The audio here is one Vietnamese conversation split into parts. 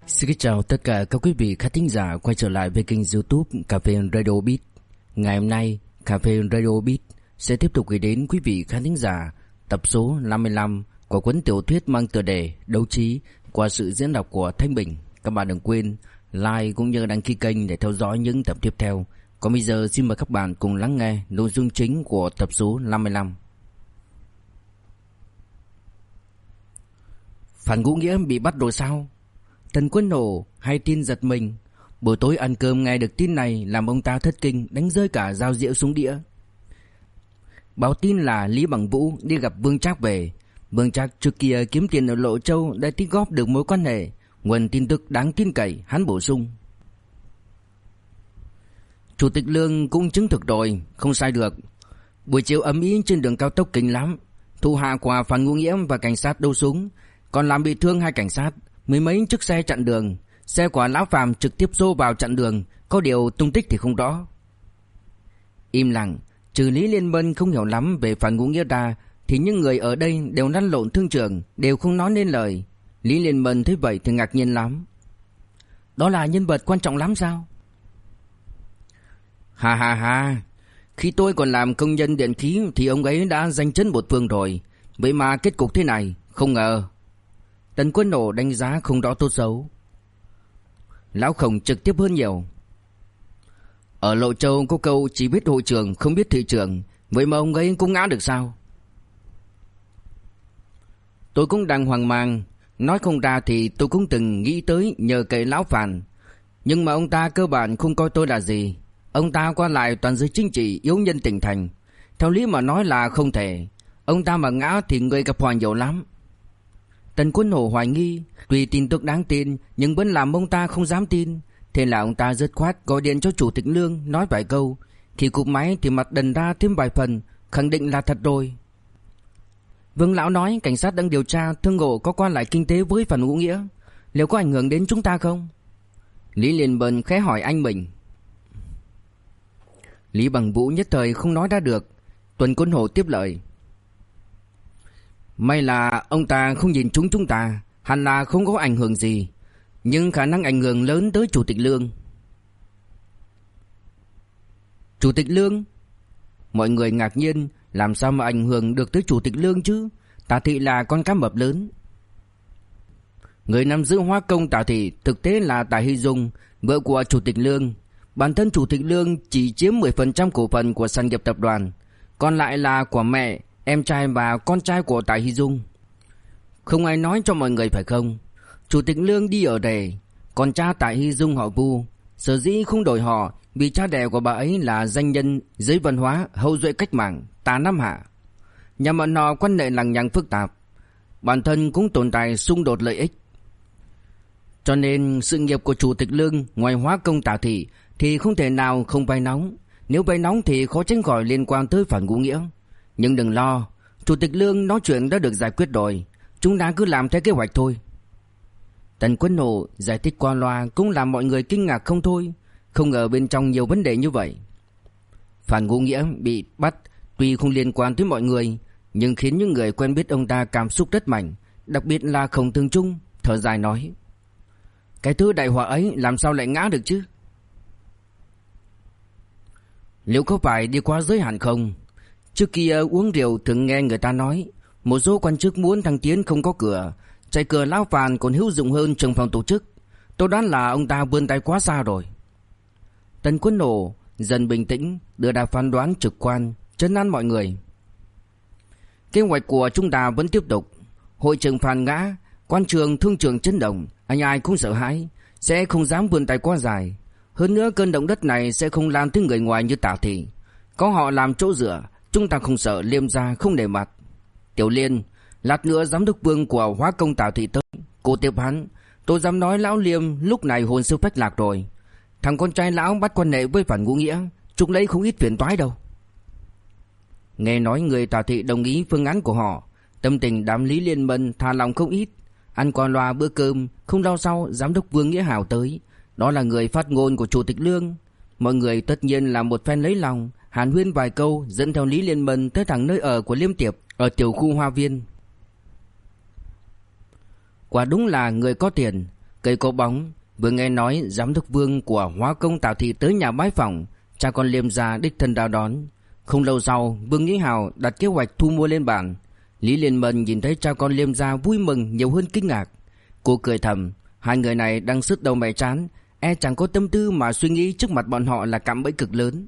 Xin kính chào tất cả các quý vị khán thính giả quay trở lại với kênh YouTube Cà phê Radio Beat. Ngày hôm nay, Cà phê Radio Beat sẽ tiếp tục gửi đến quý vị khán thính giả tập số 55 của cuốn tiểu thuyết mang tựa đề Đấu Trí qua sự diễn đọc của Thanh Bình. Các bạn đừng quên like cũng như đăng ký kênh để theo dõi những tập tiếp theo. Còn bây giờ xin mời các bạn cùng lắng nghe nội dung chính của tập số 55. Phan Ngũ Nghĩa bị bắt rồi sao? Tần Quân Nổ hay tin giật mình. Buổi tối ăn cơm nghe được tin này làm ông ta thất kinh, đánh rơi cả dao dĩa xuống đĩa. Báo tin là Lý Bằng Vũ đi gặp Vương Trác về. Vương Trác trước kia kiếm tiền ở Lộ Châu đã tích góp được mối quan hệ, nguồn tin tức đáng tin cậy. Hắn bổ sung: Chủ tịch Lương cũng chứng thực rồi, không sai được. Buổi chiều ầm ĩ trên đường cao tốc kinh lắm. Thủ hạ của Phan Ngũ Nghĩa và cảnh sát đấu súng, còn làm bị thương 2 cảnh sát, mười mấy chiếc xe chặn đường. Xe của lão Phạm trực tiếp xô vào chặn đường, có điều tung tích thì không rõ. Im lặng, trừ Lý Liên Mân không hiểu lắm về Phan Ngũ Nghĩa ra thì những người ở đây đều lăn lộn thương trường, đều không nói nên lời. Lý Liên Mân thấy vậy thì ngạc nhiên lắm. Đó là nhân vật quan trọng lắm sao? Ha ha ha, khi tôi còn làm công nhân điện khí thì ông ấy đã giành chân một phương rồi. Vậy mà kết cục thế này, không ngờ. Tần Quân Nổ đánh giá không rõ tốt xấu. Lão Khổng trực tiếp hơn nhiều. Ở Lộ Châu có câu chỉ biết hội trường không biết thị trường, vậy mà ông ấy cũng ngã được sao? Tôi cũng đang hoang mang. Nói không ra thì tôi cũng từng nghĩ tới nhờ cậy lão Phàn, nhưng mà ông ta cơ bản không coi tôi là gì. Ông ta qua lại toàn giới chính trị yếu nhân tỉnh thành, theo lý mà nói là không thể. Ông ta mà ngã thì người gặp họa nhiều lắm. Tần Quân Nổ hoài nghi, tuy tin tức đáng tin nhưng vẫn làm ông ta không dám tin. Thế là ông ta dứt khoát gọi điện cho Chủ tịch Lương nói vài câu. Khi cúp máy thì mặt đần ra thêm vài phần, khẳng định là thật rồi. Vương lão nói cảnh sát đang điều tra Thương Ngộ có qua lại kinh tế với Phan Ngũ Nghĩa, liệu có ảnh hưởng đến chúng ta không? Lý Liên Bân khẽ hỏi anh mình. Lý Bằng Vũ nhất thời không nói ra được. Tuần Quân Hổ tiếp lời: May là ông ta không nhìn trúng chúng ta, hẳn là không có ảnh hưởng gì, nhưng khả năng ảnh hưởng lớn tới Chủ tịch Lương. Chủ tịch Lương? Mọi người ngạc nhiên, làm sao mà ảnh hưởng được tới Chủ tịch Lương chứ? Tả Thị là con cá mập lớn. Người nắm giữ hóa công Tả Thị thực tế là Tả Hy Dung, vợ của Chủ tịch Lương. Bản thân Chủ tịch Lương chỉ chiếm 10% cổ phần của sản nghiệp tập đoàn, còn lại là của mẹ, em trai và con trai của Tả Hy Dung. Không ai nói cho mọi người phải không? Chủ tịch Lương đi ở rể, còn cha Tả Hy Dung họ Vu, sở dĩ không đổi họ vì cha đẻ của bà ấy là danh nhân giới văn hóa hậu duệ cách mạng Tả Nam Hạ. Nhà bọn họ quan hệ lằng nhằng phức tạp, bản thân cũng tồn tại xung đột lợi ích. Cho nên sự nghiệp của Chủ tịch Lương ngoài hóa công Tả Thị thì không thể nào không vay nóng. Nếu vay nóng thì khó tránh khỏi liên quan tới Phan Ngũ Nghĩa. Nhưng đừng lo, Chủ tịch Lương nói chuyện đã được giải quyết rồi, chúng ta cứ làm theo kế hoạch thôi. Tần Quân Nổ giải thích qua loa cũng làm mọi người kinh ngạc không thôi. Không ngờ bên trong nhiều vấn đề như vậy. Phan Ngũ Nghĩa bị bắt tuy không liên quan tới mọi người, nhưng khiến những người quen biết ông ta cảm xúc rất mạnh, đặc biệt là Khổng Tường Trung thở dài nói: Cái thứ đại họa ấy làm sao lại ngã được chứ? Liệu có phải đi quá giới hạn không? Trước kia uống rượu thường nghe người ta nói một số quan chức muốn thăng tiến không có cửa, chạy cửa lão Phàn còn hữu dụng hơn trưởng phòng tổ chức. Tôi đoán là ông ta vươn tay quá xa rồi. Tần Quân Nổ dần bình tĩnh, đưa ra phán đoán trực quan, trấn an mọi người. Kế hoạch của chúng ta vẫn tiếp tục. Hội trưởng Phan ngã, quan trường thương trường chấn động, anh ai cũng sợ hãi, sẽ không dám vươn tay quá dài. Hơn nữa cơn động đất này sẽ không lan tới người ngoài như Tả Thị. Có họ làm chỗ dựa, chúng ta không sợ Liêm gia không để mặt. Tiểu Liên, lát nữa giám đốc Vương của hóa công Tả Thị tới, cô tiếp hắn. Tôi dám nói lão Liêm lúc này hồn siêu phách lạc rồi. Thằng con trai lão bắt quan hệ với Phan Ngũ Nghĩa, chúng lấy không ít phiền toái đâu. Nghe nói người Tả Thị đồng ý phương án của họ, tâm tình đám Lý Liên Mân thả lòng không ít. Ăn qua loa bữa cơm, không lâu sau giám đốc Vương Nghĩa Hảo tới. Đó là người phát ngôn của Chủ tịch Lương. Mọi người tất nhiên là một phen lấy lòng, hàn huyên vài câu, dẫn theo Lý Liên Mân tới thẳng nơi ở của Liêm Tiệp ở tiểu khu Hoa Viên. Quả đúng là người có tiền. Cây có bóng. Vừa nghe nói giám đốc Vương của Hóa Công Tào Thị tới nhà bái phỏng, cha con Liêm gia đích thân ra đón. Không lâu sau, Vương Nghĩ Hào đặt kế hoạch thu mua lên bàn. Lý Liên Mân nhìn thấy cha con Liêm gia vui mừng nhiều hơn kinh ngạc. Cô cười thầm, hai người này đang sứt đầu mẻ trán, chẳng có tâm tư mà suy nghĩ trước mặt bọn họ là cạm bẫy cực lớn.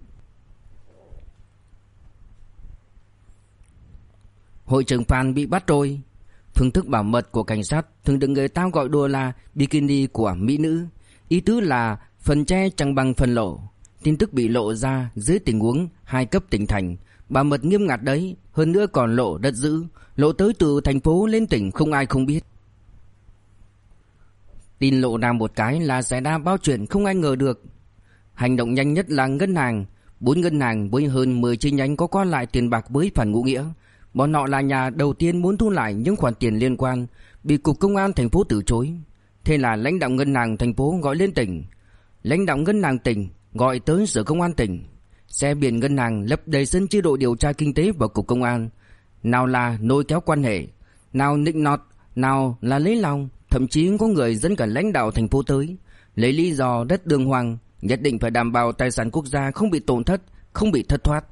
Hội trưởng Phan bị bắt rồi. Phương thức bảo mật của cảnh sát thường được người ta gọi đùa là bikini của mỹ nữ. Ý tứ là phần che chẳng bằng phần lộ. Tin tức bị lộ ra dưới tình huống 2 cấp tỉnh thành, bảo mật nghiêm ngặt đấy. Hơn nữa còn lộ đất giữ, lộ tới từ thành phố lên tỉnh không ai không biết. Tin lộ ra một cái là xảy ra bao chuyện không ai ngờ được. Hành động nhanh nhất là ngân hàng. 4 ngân hàng với hơn 10 chi nhánh có qua lại tiền bạc với Phan Ngũ Nghĩa. Bọn họ là nhà đầu tiên muốn thu lại những khoản tiền liên quan, bị cục công an thành phố từ chối. Thế là lãnh đạo ngân hàng thành phố gọi lên tỉnh, lãnh đạo ngân hàng tỉnh gọi tới sở công an tỉnh. Xe biển ngân hàng lấp đầy sân chi đội điều tra kinh tế và cục công an. Nào là lôi kéo quan hệ, nào nịnh nọt, nào là lấy lòng. Thậm chí có người dẫn cả lãnh đạo thành phố tới, lấy lý do đất đường hoàng, nhất định phải đảm bảo tài sản quốc gia không bị tổn thất, không bị thất thoát.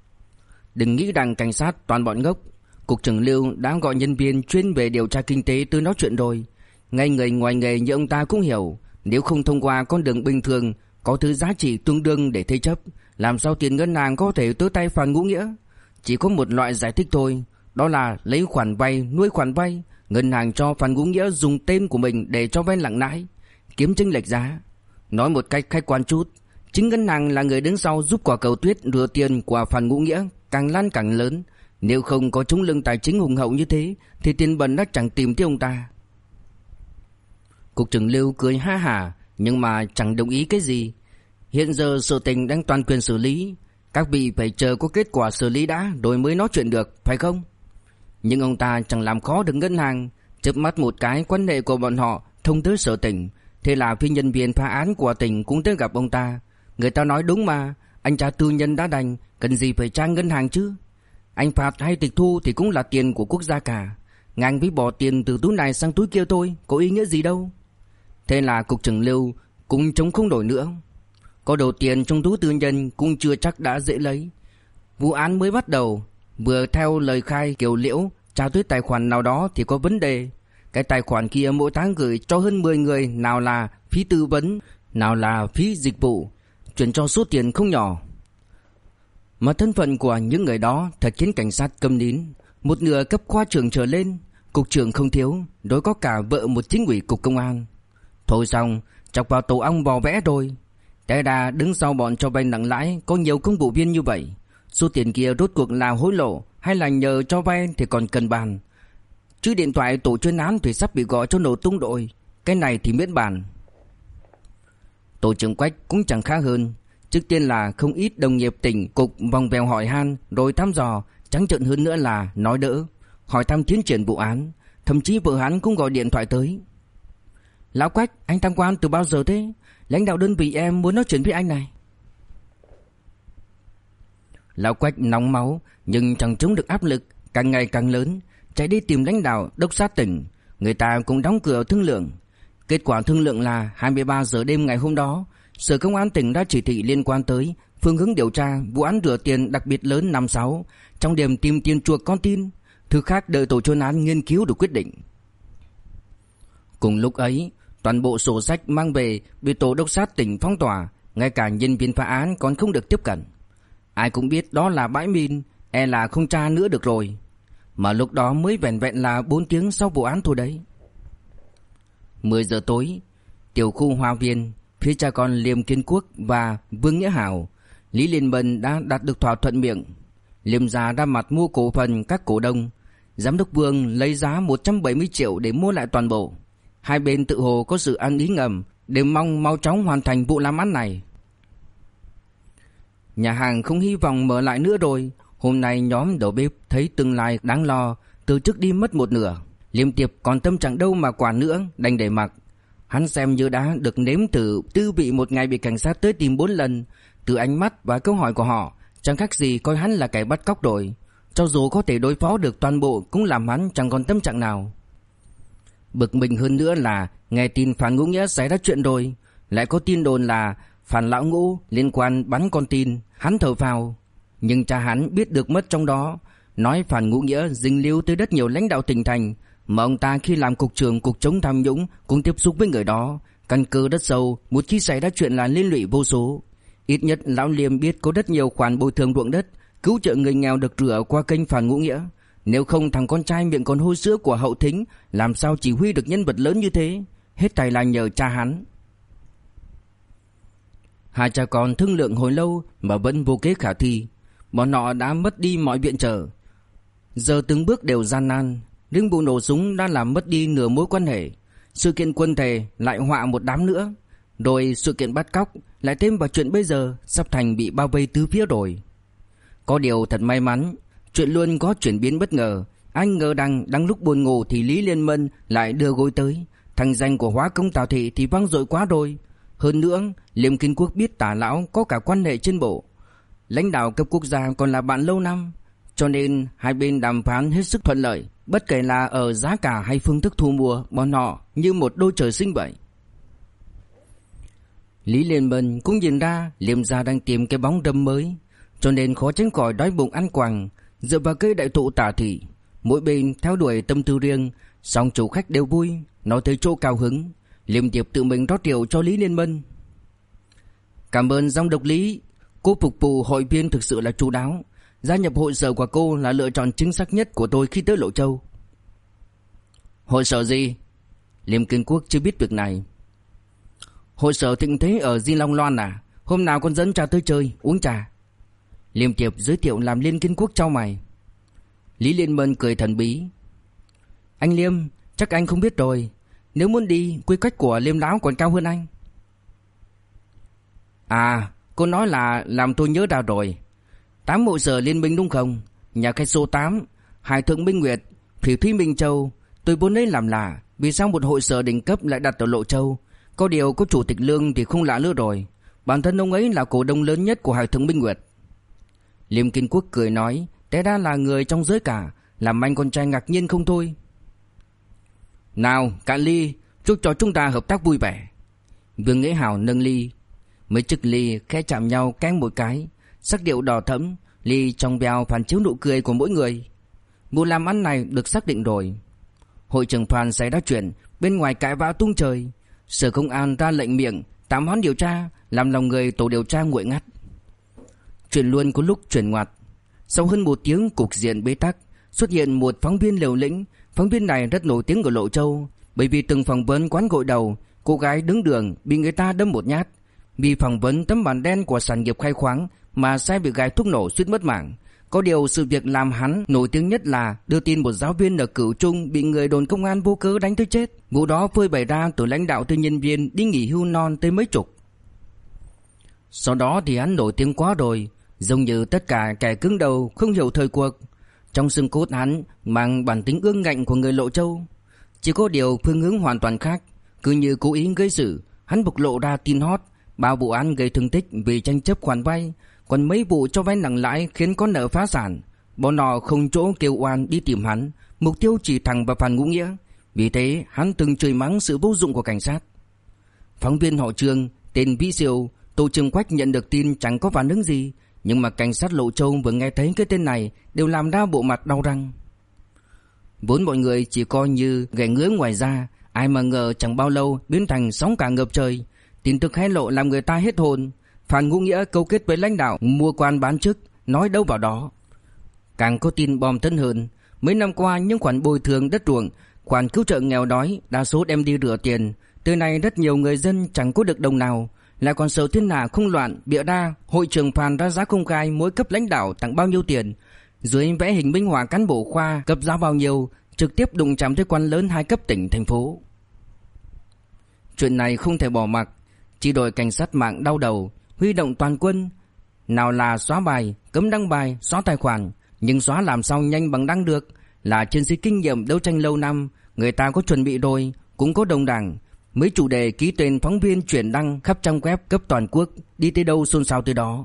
Đừng nghĩ rằng cảnh sát toàn bọn ngốc. Cục trưởng Lưu đã gọi nhân viên chuyên về điều tra kinh tế tới nói chuyện rồi. Ngay người ngoài nghề như ông ta cũng hiểu, nếu không thông qua con đường bình thường có thứ giá trị tương đương để thế chấp, làm sao tiền ngân hàng có thể tới tay Phan Ngũ Nghĩa. Chỉ có một loại giải thích thôi, đó là lấy khoản vay nuôi khoản vay. Ngân hàng cho Phan Ngũ Nghĩa dùng tên của mình để cho vay nặng lãi, kiếm chênh lệch giá. Nói một cách khách quan chút, chính ngân hàng là người đứng sau giúp Quả Cầu Tuyết rửa tiền của Phan Ngũ Nghĩa càng lan càng lớn. Nếu không có chống lưng tài chính hùng hậu như thế thì tiền bẩn đã chẳng tìm thấy ông ta. Cục trưởng Lưu cười ha hả nhưng mà chẳng đồng ý cái gì. Hiện giờ sự tình đang toàn quyền xử lý, các vị phải chờ có kết quả xử lý đã rồi mới nói chuyện được, phải không? Nhưng ông ta chẳng làm khó được ngân hàng. Chớp mắt một cái quan hệ của bọn họ thông tới sở tỉnh. Thế là phi nhân viên phá án của tỉnh cũng tới gặp ông ta. Người ta nói đúng mà, anh cha tư nhân đã đành, cần gì phải trang ngân hàng chứ. Anh phạt hay tịch thu thì cũng là tiền của quốc gia cả, ngang với bỏ tiền từ túi này sang túi kia thôi, có ý nghĩa gì đâu. Thế là cục trưởng Lưu cũng chống không nổi nữa. Có đầu tiền trong túi tư nhân cũng chưa chắc đã dễ lấy. Vụ án mới bắt đầu, vừa theo lời khai Kiều Liễu trao tới tài khoản nào đó thì có vấn đề. Cái tài khoản kia mỗi tháng gửi cho hơn 10 người, nào là phí tư vấn, nào là phí dịch vụ, chuyển cho số tiền không nhỏ. Mà thân phận của những người đó thật khiến cảnh sát câm nín. Một nửa cấp khoa trưởng trở lên, cục trưởng không thiếu, đối có cả vợ một chính ủy cục công an. Thôi xong, chọc vào tổ ong vò vẽ rồi. Té ra đứng sau bọn cho vay nặng lãi có nhiều công vụ viên như vậy. Số tiền kia rốt cuộc là hối lộ hay là nhờ cho vay thì còn cần bàn. Chứ điện thoại tổ chuyên án thì sắp bị gọi cho nổ tung rồi, cái này thì miễn bàn. Tổ trưởng Quách cũng chẳng khá hơn. Trước tiên là không ít đồng nghiệp tỉnh cục vòng vèo hỏi han rồi thăm dò, trắng trợn hơn nữa là nói đỡ, hỏi thăm tiến triển vụ án. Thậm chí vợ hắn cũng gọi điện thoại tới. Lão Quách, anh tham quan từ bao giờ thế? Lãnh đạo đơn vị em muốn nói chuyện với anh này. Lão Quách nóng máu nhưng chẳng chống được áp lực càng ngày càng lớn, chạy đi tìm lãnh đạo đốc sát tỉnh. Người ta cũng đóng cửa thương lượng. Kết quả thương lượng là 23 giờ đêm ngày hôm đó, Sở Công an tỉnh đã chỉ thị liên quan tới phương hướng điều tra vụ án rửa tiền đặc biệt lớn 56, trong điểm tìm tiền chuộc con tin. Thứ khác đợi tổ chuyên án nghiên cứu được quyết định. Cùng lúc ấy, toàn bộ sổ sách mang về bị tổ đốc sát tỉnh phong tỏa, ngay cả nhân viên phá án còn không được tiếp cận. Ai cũng biết đó là bãi mìn, là không tra nữa được rồi. Mà lúc đó mới vẹn vẹn là 4 tiếng sau vụ án thôi đấy. 10 giờ tối, tiểu khu Hoa Viên, phía cha con Liêm Kiến Quốc và Vương Nghĩa Hảo, Lý Liên Mân đã đạt được thỏa thuận miệng. Liêm gia ra mặt mua cổ phần các cổ đông. Giám đốc Vương lấy giá 170 triệu để mua lại toàn bộ. Hai bên tự hồ có sự ăn ý ngầm, đều mong mau chóng hoàn thành vụ làm ăn này. Nhà hàng không hy vọng mở lại nữa rồi. Hôm nay nhóm đầu bếp thấy tương lai đáng lo, từ trước đi mất một nửa. Liêm Tiệp còn tâm trạng đâu mà quản nữa, đành để mặc. Hắn xem như đã được nếm thử tư vị một ngày bị cảnh sát tới tìm 4 lần. Từ ánh mắt và câu hỏi của họ, chẳng khác gì coi hắn là kẻ bắt cóc rồi. Cho dù có thể đối phó được toàn bộ cũng làm hắn chẳng còn tâm trạng nào. Bực mình hơn nữa là Nghe tin Phan Ngũ Nghĩa xảy ra chuyện rồi. Lại có tin đồn là Phan Lão Ngũ liên quan bắn con tin. Hắn thở phào. Nhưng cha hắn biết được mất trong đó. Nói Phan Ngũ Nghĩa dính líu tới rất nhiều lãnh đạo tỉnh thành, mà ông ta khi làm cục trưởng cục chống tham nhũng cũng tiếp xúc với người đó. Căn cơ rất sâu, một khi xảy ra chuyện là liên lụy vô số. Ít nhất Lão Liêm biết có rất nhiều khoản bồi thường ruộng đất, cứu trợ người nghèo được rửa qua kênh Phan Ngũ Nghĩa. Nếu không thằng con trai miệng còn hôi sữa của Hậu Thính làm sao chỉ huy được nhân vật lớn như thế. Hết thảy là nhờ cha hắn. Hai cha con thương lượng hồi lâu mà vẫn vô kế khả thi. Bọn họ đã mất đi mọi viện trợ, giờ từng bước đều gian nan. Riêng vụ nổ súng đã làm mất đi nửa mối quan hệ. Sự kiện quân thể lại họa một đám nữa. Rồi sự kiện bắt cóc lại thêm vào chuyện bây giờ sắp thành bị bao vây tứ phía rồi. Có điều thật may mắn, chuyện luôn có chuyển biến bất ngờ. Anh ngờ đang lúc buồn ngủ thì Lý Liên Mân lại đưa gối tới. Thành danh của Hóa Công Tào Thị thì vang dội quá rồi. Hơn nữa Liêm Kiến Quốc biết Tả Lão có cả quan hệ trên bộ, lãnh đạo cấp quốc gia còn là bạn lâu năm, cho nên hai bên đàm phán hết sức thuận lợi. Bất kể là ở giá cả hay phương thức thu mua, bọn họ như một đôi trời sinh vậy. Lý Liên Mân cũng nhìn ra Liêm gia đang tìm cái bóng đâm mới, cho nên khó tránh khỏi đói bụng ăn quàng. Dựa vào cây đại thụ Tả Thị, mỗi bên theo đuổi tâm tư riêng, song chủ khách đều vui. Nói tới chỗ cao hứng, Liêm Tiệp tự mình rót rượu cho Lý Liên Mân. Cảm ơn giám đốc Lý, cô phục vụ hội viên thực sự là chu đáo. Gia nhập hội sở của cô là lựa chọn chính xác nhất của tôi khi tới Lộ Châu. Hội sở gì? Liêm Kiến Quốc chưa biết việc này. Hội sở Thịnh Thế ở Di Long Loan à? Hôm nào con dẫn cha tới chơi, uống trà. Liêm Tiệp giới thiệu làm Liêm Kiến Quốc chau mày. Lý Liên Mân cười thần bí. Anh Liêm, chắc anh không biết rồi. Nếu muốn đi, quy cách của Liêm Lão còn cao hơn anh. À, cô nói là làm tôi nhớ ra rồi. 8 hội sở liên minh đúng không? Nhà khách số 8, Hải Thượng Minh Nguyệt, Thủy Thúy Minh Châu. Tôi vốn lấy làm lạ, vì sao một hội sở đỉnh cấp lại đặt ở Lộ Châu? Có điều có chủ tịch Lương thì không lạ nữa rồi. Bản thân ông ấy là cổ đông lớn nhất của Hải Thượng Minh Nguyệt. Liêm Kiến Quốc cười nói, té ra là người trong giới cả, làm anh con trai ngạc nhiên không thôi. Nào, cạn ly, chúc cho chúng ta hợp tác vui vẻ. Vương Nghĩa Hào nâng ly. Mấy chiếc ly khẽ chạm nhau cánh một cái, sắc điệu đỏ thẫm, ly trong veo phản chiếu nụ cười của mỗi người. Vụ làm ăn này được xác định rồi. Hội trưởng Phan xảy ra chuyện, bên ngoài cãi vã tung trời. Sở Công an ra lệnh miệng tạm hoãn điều tra, làm lòng người tổ điều tra nguội ngắt. Chuyện luôn có lúc chuyển ngoặt. Sau hơn một tiếng cục diện bế tắc, xuất hiện một phóng viên liều lĩnh. Phóng viên này rất nổi tiếng ở Lộ Châu, bởi vì từng phỏng vấn quán gội đầu, cô gái đứng đường bị người ta đâm một nhát. Vì phỏng vấn tấm bản đen của sản nghiệp khai khoáng mà sai bị gài thuốc nổ suýt mất mạng. Có điều sự việc làm hắn nổi tiếng nhất là đưa tin một giáo viên ở Cửu Trung bị người đồn công an vô cớ đánh tới chết. Vụ đó phơi bày ra từ lãnh đạo tới nhân viên đi nghỉ hưu non tới mấy chục. Sau đó thì hắn nổi tiếng quá rồi, giống như tất cả kẻ cứng đầu không hiểu thời cuộc. Trong xương cốt hắn mang bản tính ương ngạnh của người Lộ Châu. Chỉ có điều phương hướng hoàn toàn khác. Cứ như cố ý gây sự, hắn bộc lộ ra tin hot, bao vụ án gây thương tích vì tranh chấp khoản vay, còn mấy vụ cho vay nặng lãi khiến con nợ phá sản. Bọn họ không chỗ kêu oan đi tìm hắn, mục tiêu chỉ thẳng vào Phan Ngũ Nghĩa. Vì thế hắn từng chửi mắng sự vô dụng của cảnh sát. Phóng viên họ Trương tên Vĩ Siêu, Tô Trường Quách nhận được tin chẳng có phản ứng gì, nhưng mà cảnh sát Lộ Châu vừa nghe thấy cái tên này đều làm ra bộ mặt đau răng. Vốn mọi người chỉ coi như ghẻ ngứa ngoài da, ai mà ngờ chẳng bao lâu biến thành sóng cả ngập trời. Tin tức hé lộ làm người ta hết hồn. Phan Ngũ Nghĩa câu kết với lãnh đạo mua quan bán chức, nói đâu vào đó. Càng có tin bom tấn hơn. Mấy năm qua những khoản bồi thường đất ruộng, khoản cứu trợ nghèo đói đa số đem đi rửa tiền. Từ nay rất nhiều người dân chẳng có được đồng nào, lại còn sợ thiên hạ không loạn bịa ra hội trưởng Phan ra giá công khai mỗi cấp lãnh đạo tặng bao nhiêu tiền, dưới vẽ hình minh họa cán bộ khoa cấp giá bao nhiêu, trực tiếp đụng chạm tới quan lớn hai cấp tỉnh thành phố. Chuyện này không thể bỏ mặc. Chỉ đội cảnh sát mạng đau đầu, huy động toàn quân. Nào là xóa bài, cấm đăng bài, xóa tài khoản, nhưng xóa làm sao nhanh bằng đăng được. Là chiến sĩ kinh nghiệm đấu tranh lâu năm, người ta có chuẩn bị rồi, cũng có đồng đảng. Mấy chủ đề ký tên phóng viên chuyển đăng khắp trang web cấp toàn quốc, đi tới đâu xôn xao tới đó.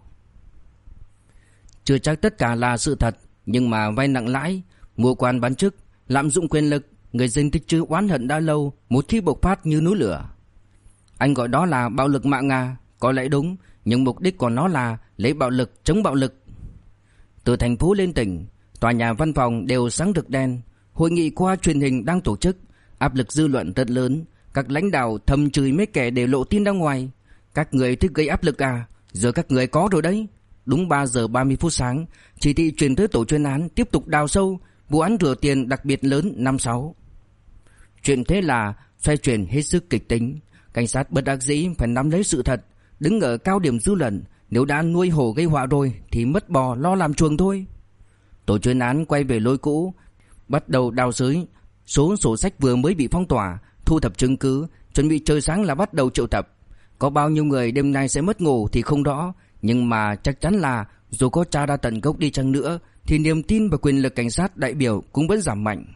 Chưa chắc tất cả là sự thật, nhưng mà vay nặng lãi, mua quan bán chức, lạm dụng quyền lực, người dân tích trữ oán hận đã lâu một khi bộc phát như núi lửa. Anh gọi đó là bạo lực mạng à? Có lẽ đúng, nhưng mục đích của nó là lấy bạo lực chống bạo lực. Từ thành phố lên tỉnh, tòa nhà văn phòng đều sáng rực đèn. Hội nghị qua truyền hình đang tổ chức, áp lực dư luận rất lớn. Các lãnh đạo thầm chửi mấy kẻ để lộ tin ra ngoài. Các người thích gây áp lực à? Giờ các người có rồi đấy. Đúng 3 giờ 30 phút sáng, chỉ thị truyền tới tổ chuyên án tiếp tục đào sâu vụ án rửa tiền đặc biệt lớn năm 6. Chuyện thế là xoay chuyển hết sức kịch tính. Cảnh sát bất đắc dĩ phải nắm lấy sự thật, đứng ở cao điểm dư luận. Nếu đã nuôi hổ gây họa rồi thì mất bò lo làm chuồng thôi. Tổ chuyên án quay về lối cũ, bắt đầu đào xới số sổ sách vừa mới bị phong tỏa, thu thập chứng cứ, chuẩn bị trời sáng là bắt đầu triệu tập. Có bao nhiêu người đêm nay sẽ mất ngủ thì không rõ, nhưng mà chắc chắn là dù có tra ra tận gốc đi chăng nữa thì niềm tin và quyền lực cảnh sát đại biểu cũng vẫn giảm mạnh.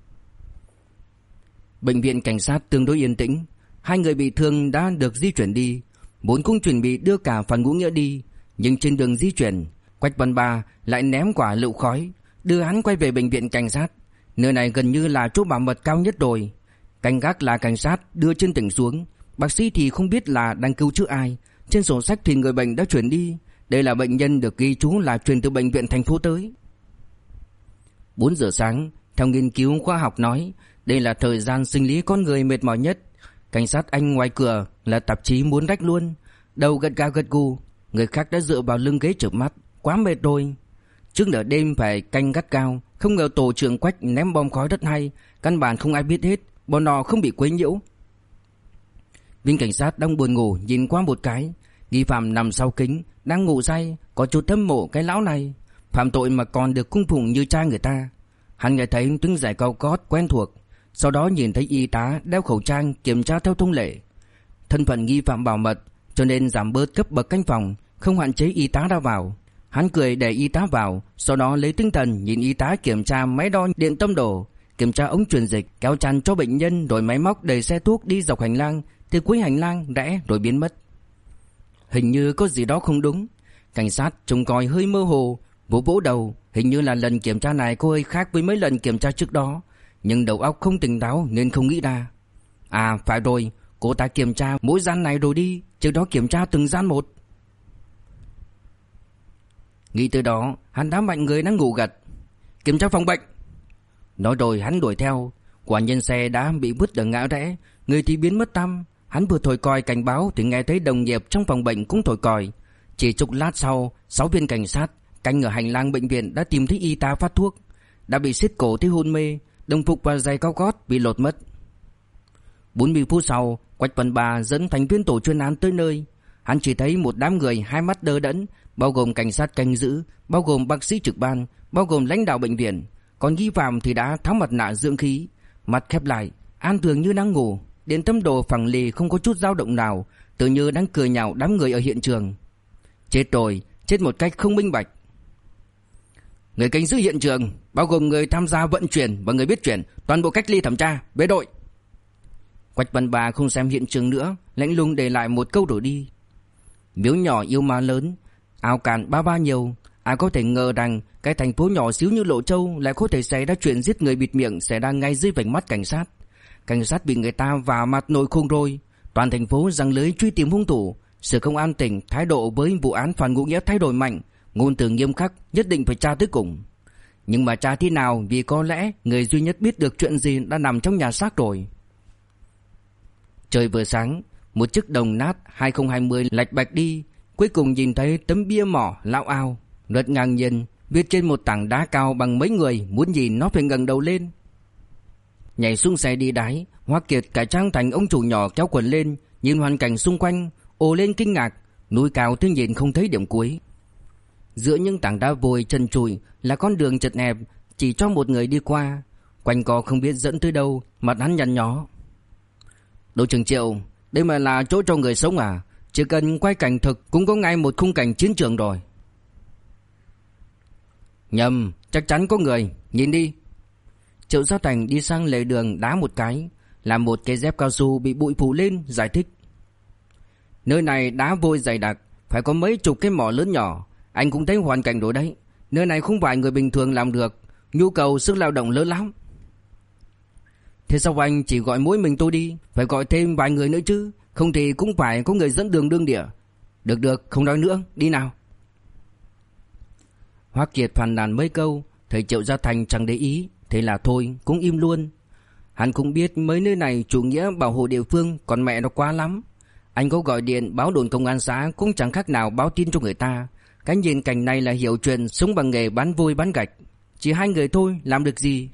Bệnh viện cảnh sát tương đối yên tĩnh. 2 người bị thương đã được di chuyển đi. Vốn cũng chuẩn bị đưa cả Phan Ngũ Nghĩa đi, nhưng trên đường di chuyển, Quách Văn Ba lại ném quả lựu khói, đưa hắn quay về bệnh viện cảnh sát. Nơi này gần như là chỗ bảo mật cao nhất rồi. Canh gác là cảnh sát đưa trên tỉnh xuống, bác sĩ thì không biết là đang cứu chữa ai. Trên sổ sách thì người bệnh đã chuyển đi. Đây là bệnh nhân được ghi chú là chuyển từ bệnh viện thành phố tới. 4 giờ sáng, theo nghiên cứu khoa học nói, đây là thời gian sinh lý con người mệt mỏi nhất. Cảnh sát Anh ngoài cửa là tạp chí muốn rách luôn. Đầu gật gà gật gù, người khác đã dựa vào lưng ghế chợp mắt, quá mệt rồi. Trước nửa đêm phải canh gắt cao, không ngờ tổ trưởng Quách ném bom khói rất hay, căn bản không ai biết hết, bọn họ không bị quấy nhiễu. Viên cảnh sát đang buồn ngủ nhìn qua một cái, nghi phạm nằm sau kính, đang ngủ say, có chút thâm mộ cái lão này, phạm tội mà còn được cung phụng như cha người ta. Hắn nghe thấy tiếng giày cao gót quen thuộc, sau đó nhìn thấy y tá đeo khẩu trang kiểm tra theo thông lệ. Thân phận nghi phạm bảo mật, cho nên giảm bớt cấp bậc canh phòng, không hạn chế y tá ra vào. Hắn cười để y tá vào, sau đó lấy tinh thần nhìn y tá kiểm tra máy đo điện tâm đồ, kiểm tra ống truyền dịch, kéo chăn cho bệnh nhân, rồi máy móc đẩy xe thuốc đi dọc hành lang, từ cuối hành lang rẽ rồi biến mất. Hình như có gì đó không đúng. Cảnh sát trông coi hơi mơ hồ, vỗ vỗ đầu, hình như là lần kiểm tra này có hơi khác với mấy lần kiểm tra trước đó, nhưng đầu óc không tỉnh táo nên không nghĩ ra. À phải rồi, cô ta kiểm tra mỗi gian này rồi đi, trước đó kiểm tra từng gian một. Nghĩ từ đó, hắn đá mạnh người đang ngủ gật. Kiểm tra phòng bệnh. Nói rồi hắn đuổi theo. Quả nhiên xe đã bị vứt ở ngã rẽ, người thì biến mất tăm. Hắn vừa thổi còi cảnh báo thì nghe thấy đồng nghiệp trong phòng bệnh cũng thổi còi. Chỉ chục lát sau, 6 viên cảnh sát canh ở hành lang bệnh viện đã tìm thấy y tá phát thuốc, đã bị siết cổ tới hôn mê, đồng phục và giày cao gót bị lột mất. 40 phút sau, Quách Văn Ba dẫn thành viên tổ chuyên án tới nơi. Hắn chỉ thấy một đám người hai mắt đờ đẫn, bao gồm cảnh sát canh giữ, bao gồm bác sĩ trực ban, bao gồm lãnh đạo bệnh viện. Còn nghi phạm thì đã tháo mặt nạ dưỡng khí, mặt khép lại, an tường như đang ngủ. Điện tâm đồ phẳng lì không có chút dao động nào, tự như đang cười nhạo đám người ở hiện trường. Chết rồi, chết một cách không minh bạch. Người canh giữ hiện trường, bao gồm người tham gia vận chuyển và người biết chuyển, toàn bộ cách ly thẩm tra, về đội. Quách Văn Ba không xem hiện trường nữa, lạnh lùng để lại một câu rồi đi. Miếu nhỏ yêu ma lớn, ào càn ba nhiều. Ai có thể ngờ rằng cái thành phố nhỏ xíu như Lộ Châu lại có thể xảy ra chuyện giết người bịt miệng xảy ra ngay dưới vành mắt cảnh sát. Cảnh sát bị người ta vả mặt nổi khùng rồi. Toàn thành phố giăng lưới truy tìm hung thủ. Sở Công an tỉnh thái độ với vụ án Phan Ngũ Nghĩa thay đổi mạnh, ngôn từ nghiêm khắc, nhất định phải tra tới cùng. Nhưng mà tra thế nào, vì có lẽ người duy nhất biết được chuyện gì đã nằm trong nhà xác rồi. Trời vừa sáng, một chiếc đồng nát 2020 lạch bạch đi, cuối cùng nhìn thấy tấm bia mỏ lão ao, rất ngang nhiên, viết trên một tảng đá cao bằng mấy người, muốn nhìn nó phải ngẩng đầu lên. Nhảy xuống xe đi đái, Hoa Kiệt cải trang thành ông chủ nhỏ kéo quần lên, nhìn hoàn cảnh xung quanh, ồ lên kinh ngạc, núi cao tới nhìn không thấy điểm cuối. Giữa những tảng đá vôi trần trụi là con đường chật hẹp, chỉ cho một người đi qua, quanh co không biết dẫn tới đâu, mặt hắn nhăn nhó. Đội trưởng Triệu, đây mà là chỗ cho người sống à? Chỉ cần quay cảnh thực cũng có ngay một khung cảnh chiến trường rồi. Nhầm, chắc chắn có người, nhìn đi. Triệu Gia Thành đi sang lề đường đá một cái, làm một cái dép cao su bị bụi phủ lên, giải thích. Nơi này đá vôi dày đặc, phải có mấy chục cái mỏ lớn nhỏ. Anh cũng thấy hoàn cảnh rồi đấy. Nơi này không phải người bình thường làm được, nhu cầu sức lao động lớn lắm. Thế sao anh chỉ gọi mỗi mình tôi đi? Phải gọi thêm vài người nữa chứ. Không thì cũng phải có người dẫn đường đương địa. Được, không nói nữa, đi nào. Hoắc Kiệt phàn nàn mấy câu, thấy Triệu Gia Thành chẳng để ý, thế là thôi, cũng im luôn. Hắn cũng biết mấy nơi này chủ nghĩa bảo hộ địa phương, còn mẹ nó quá lắm. Anh có gọi điện báo đồn công an xã cũng chẳng khác nào báo tin cho người ta. Cái nhìn cảnh này là hiểu chuyện sống bằng nghề bán vôi bán gạch. Chỉ 2 người thôi, làm được gì?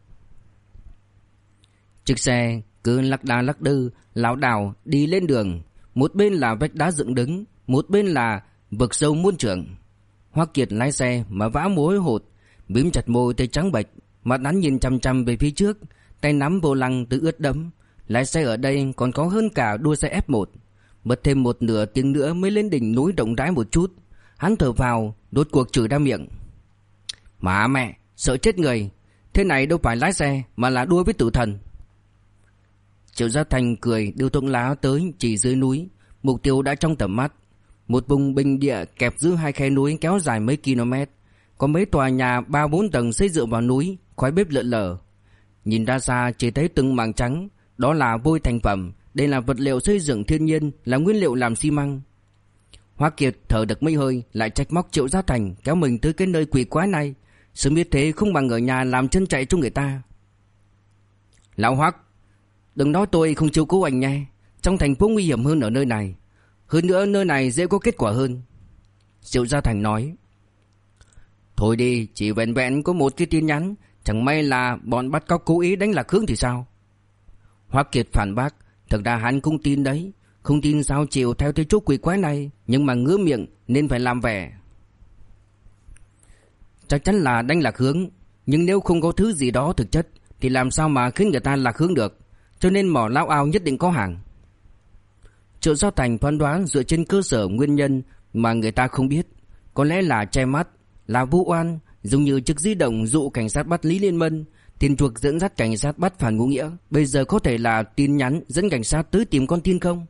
Chiếc xe cứ lắc đà lắc đư, lảo đảo đi lên đường. Một bên là vách đá dựng đứng, một bên là vực sâu muôn trượng. Hoắc Kiệt lái xe mà vã mồ hôi hột, bím chặt môi tay trắng bệch, mặt hắn nhìn chằm chằm về phía trước, tay nắm vô lăng từ ướt đẫm. Lái xe ở đây còn khó hơn cả đua xe F1. Mất thêm một nửa tiếng nữa mới lên đỉnh núi rộng rãi một chút. Hắn thở vào, đột cuộc chửi ra miệng. Má mẹ, sợ chết người. Thế này đâu phải lái xe mà là đua với tử thần. Triệu Gia Thành cười đưa thuốc lá tới chỉ dưới núi. Mục tiêu đã trong tầm mắt. Một vùng bình địa kẹp giữa 2 khe núi kéo dài mấy km. Có mấy tòa nhà 3-4 tầng xây dựa vào núi, khói bếp lượn lờ. Nhìn ra xa chỉ thấy từng mảng trắng. Đó là vôi thành phẩm. Đây là vật liệu xây dựng thiên nhiên, là nguyên liệu làm xi măng. Hoắc Kiệt thở được mấy hơi, lại trách móc Triệu Gia Thành kéo mình tới cái nơi quỷ quái này. Sớm biết thế không bằng ở nhà làm chân chạy cho người ta. Lão Hoắc, đừng nói tôi không chiếu cố anh nha. Trong thành phố nguy hiểm hơn ở nơi này. Hơn nữa nơi này dễ có kết quả hơn. Triệu Gia Thành nói. Thôi đi, chỉ vẹn vẹn có một cái tin nhắn, chẳng may là bọn bắt cóc cố ý đánh lạc hướng thì sao? Hoắc Kiệt phản bác. Thực ra hắn cũng tin đấy. Không tin sao chịu theo tới chỗ quỷ quái này. Nhưng mà ngứa miệng nên phải làm vẻ. Chắc chắn là đánh lạc hướng. Nhưng nếu không có thứ gì đó thực chất thì làm sao mà khiến người ta lạc hướng được. Cho nên mỏ lao ao nhất định có hàng. Triệu Gia Thành phán đoán dựa trên cơ sở nguyên nhân mà người ta không biết. Có lẽ là che mắt, là vu oan, giống như chiếc di động dụ cảnh sát bắt Lý Liên Mân, tiền chuộc dẫn dắt cảnh sát bắt Phan Ngũ Nghĩa. Bây giờ có thể là tin nhắn dẫn cảnh sát tới tìm con tin không?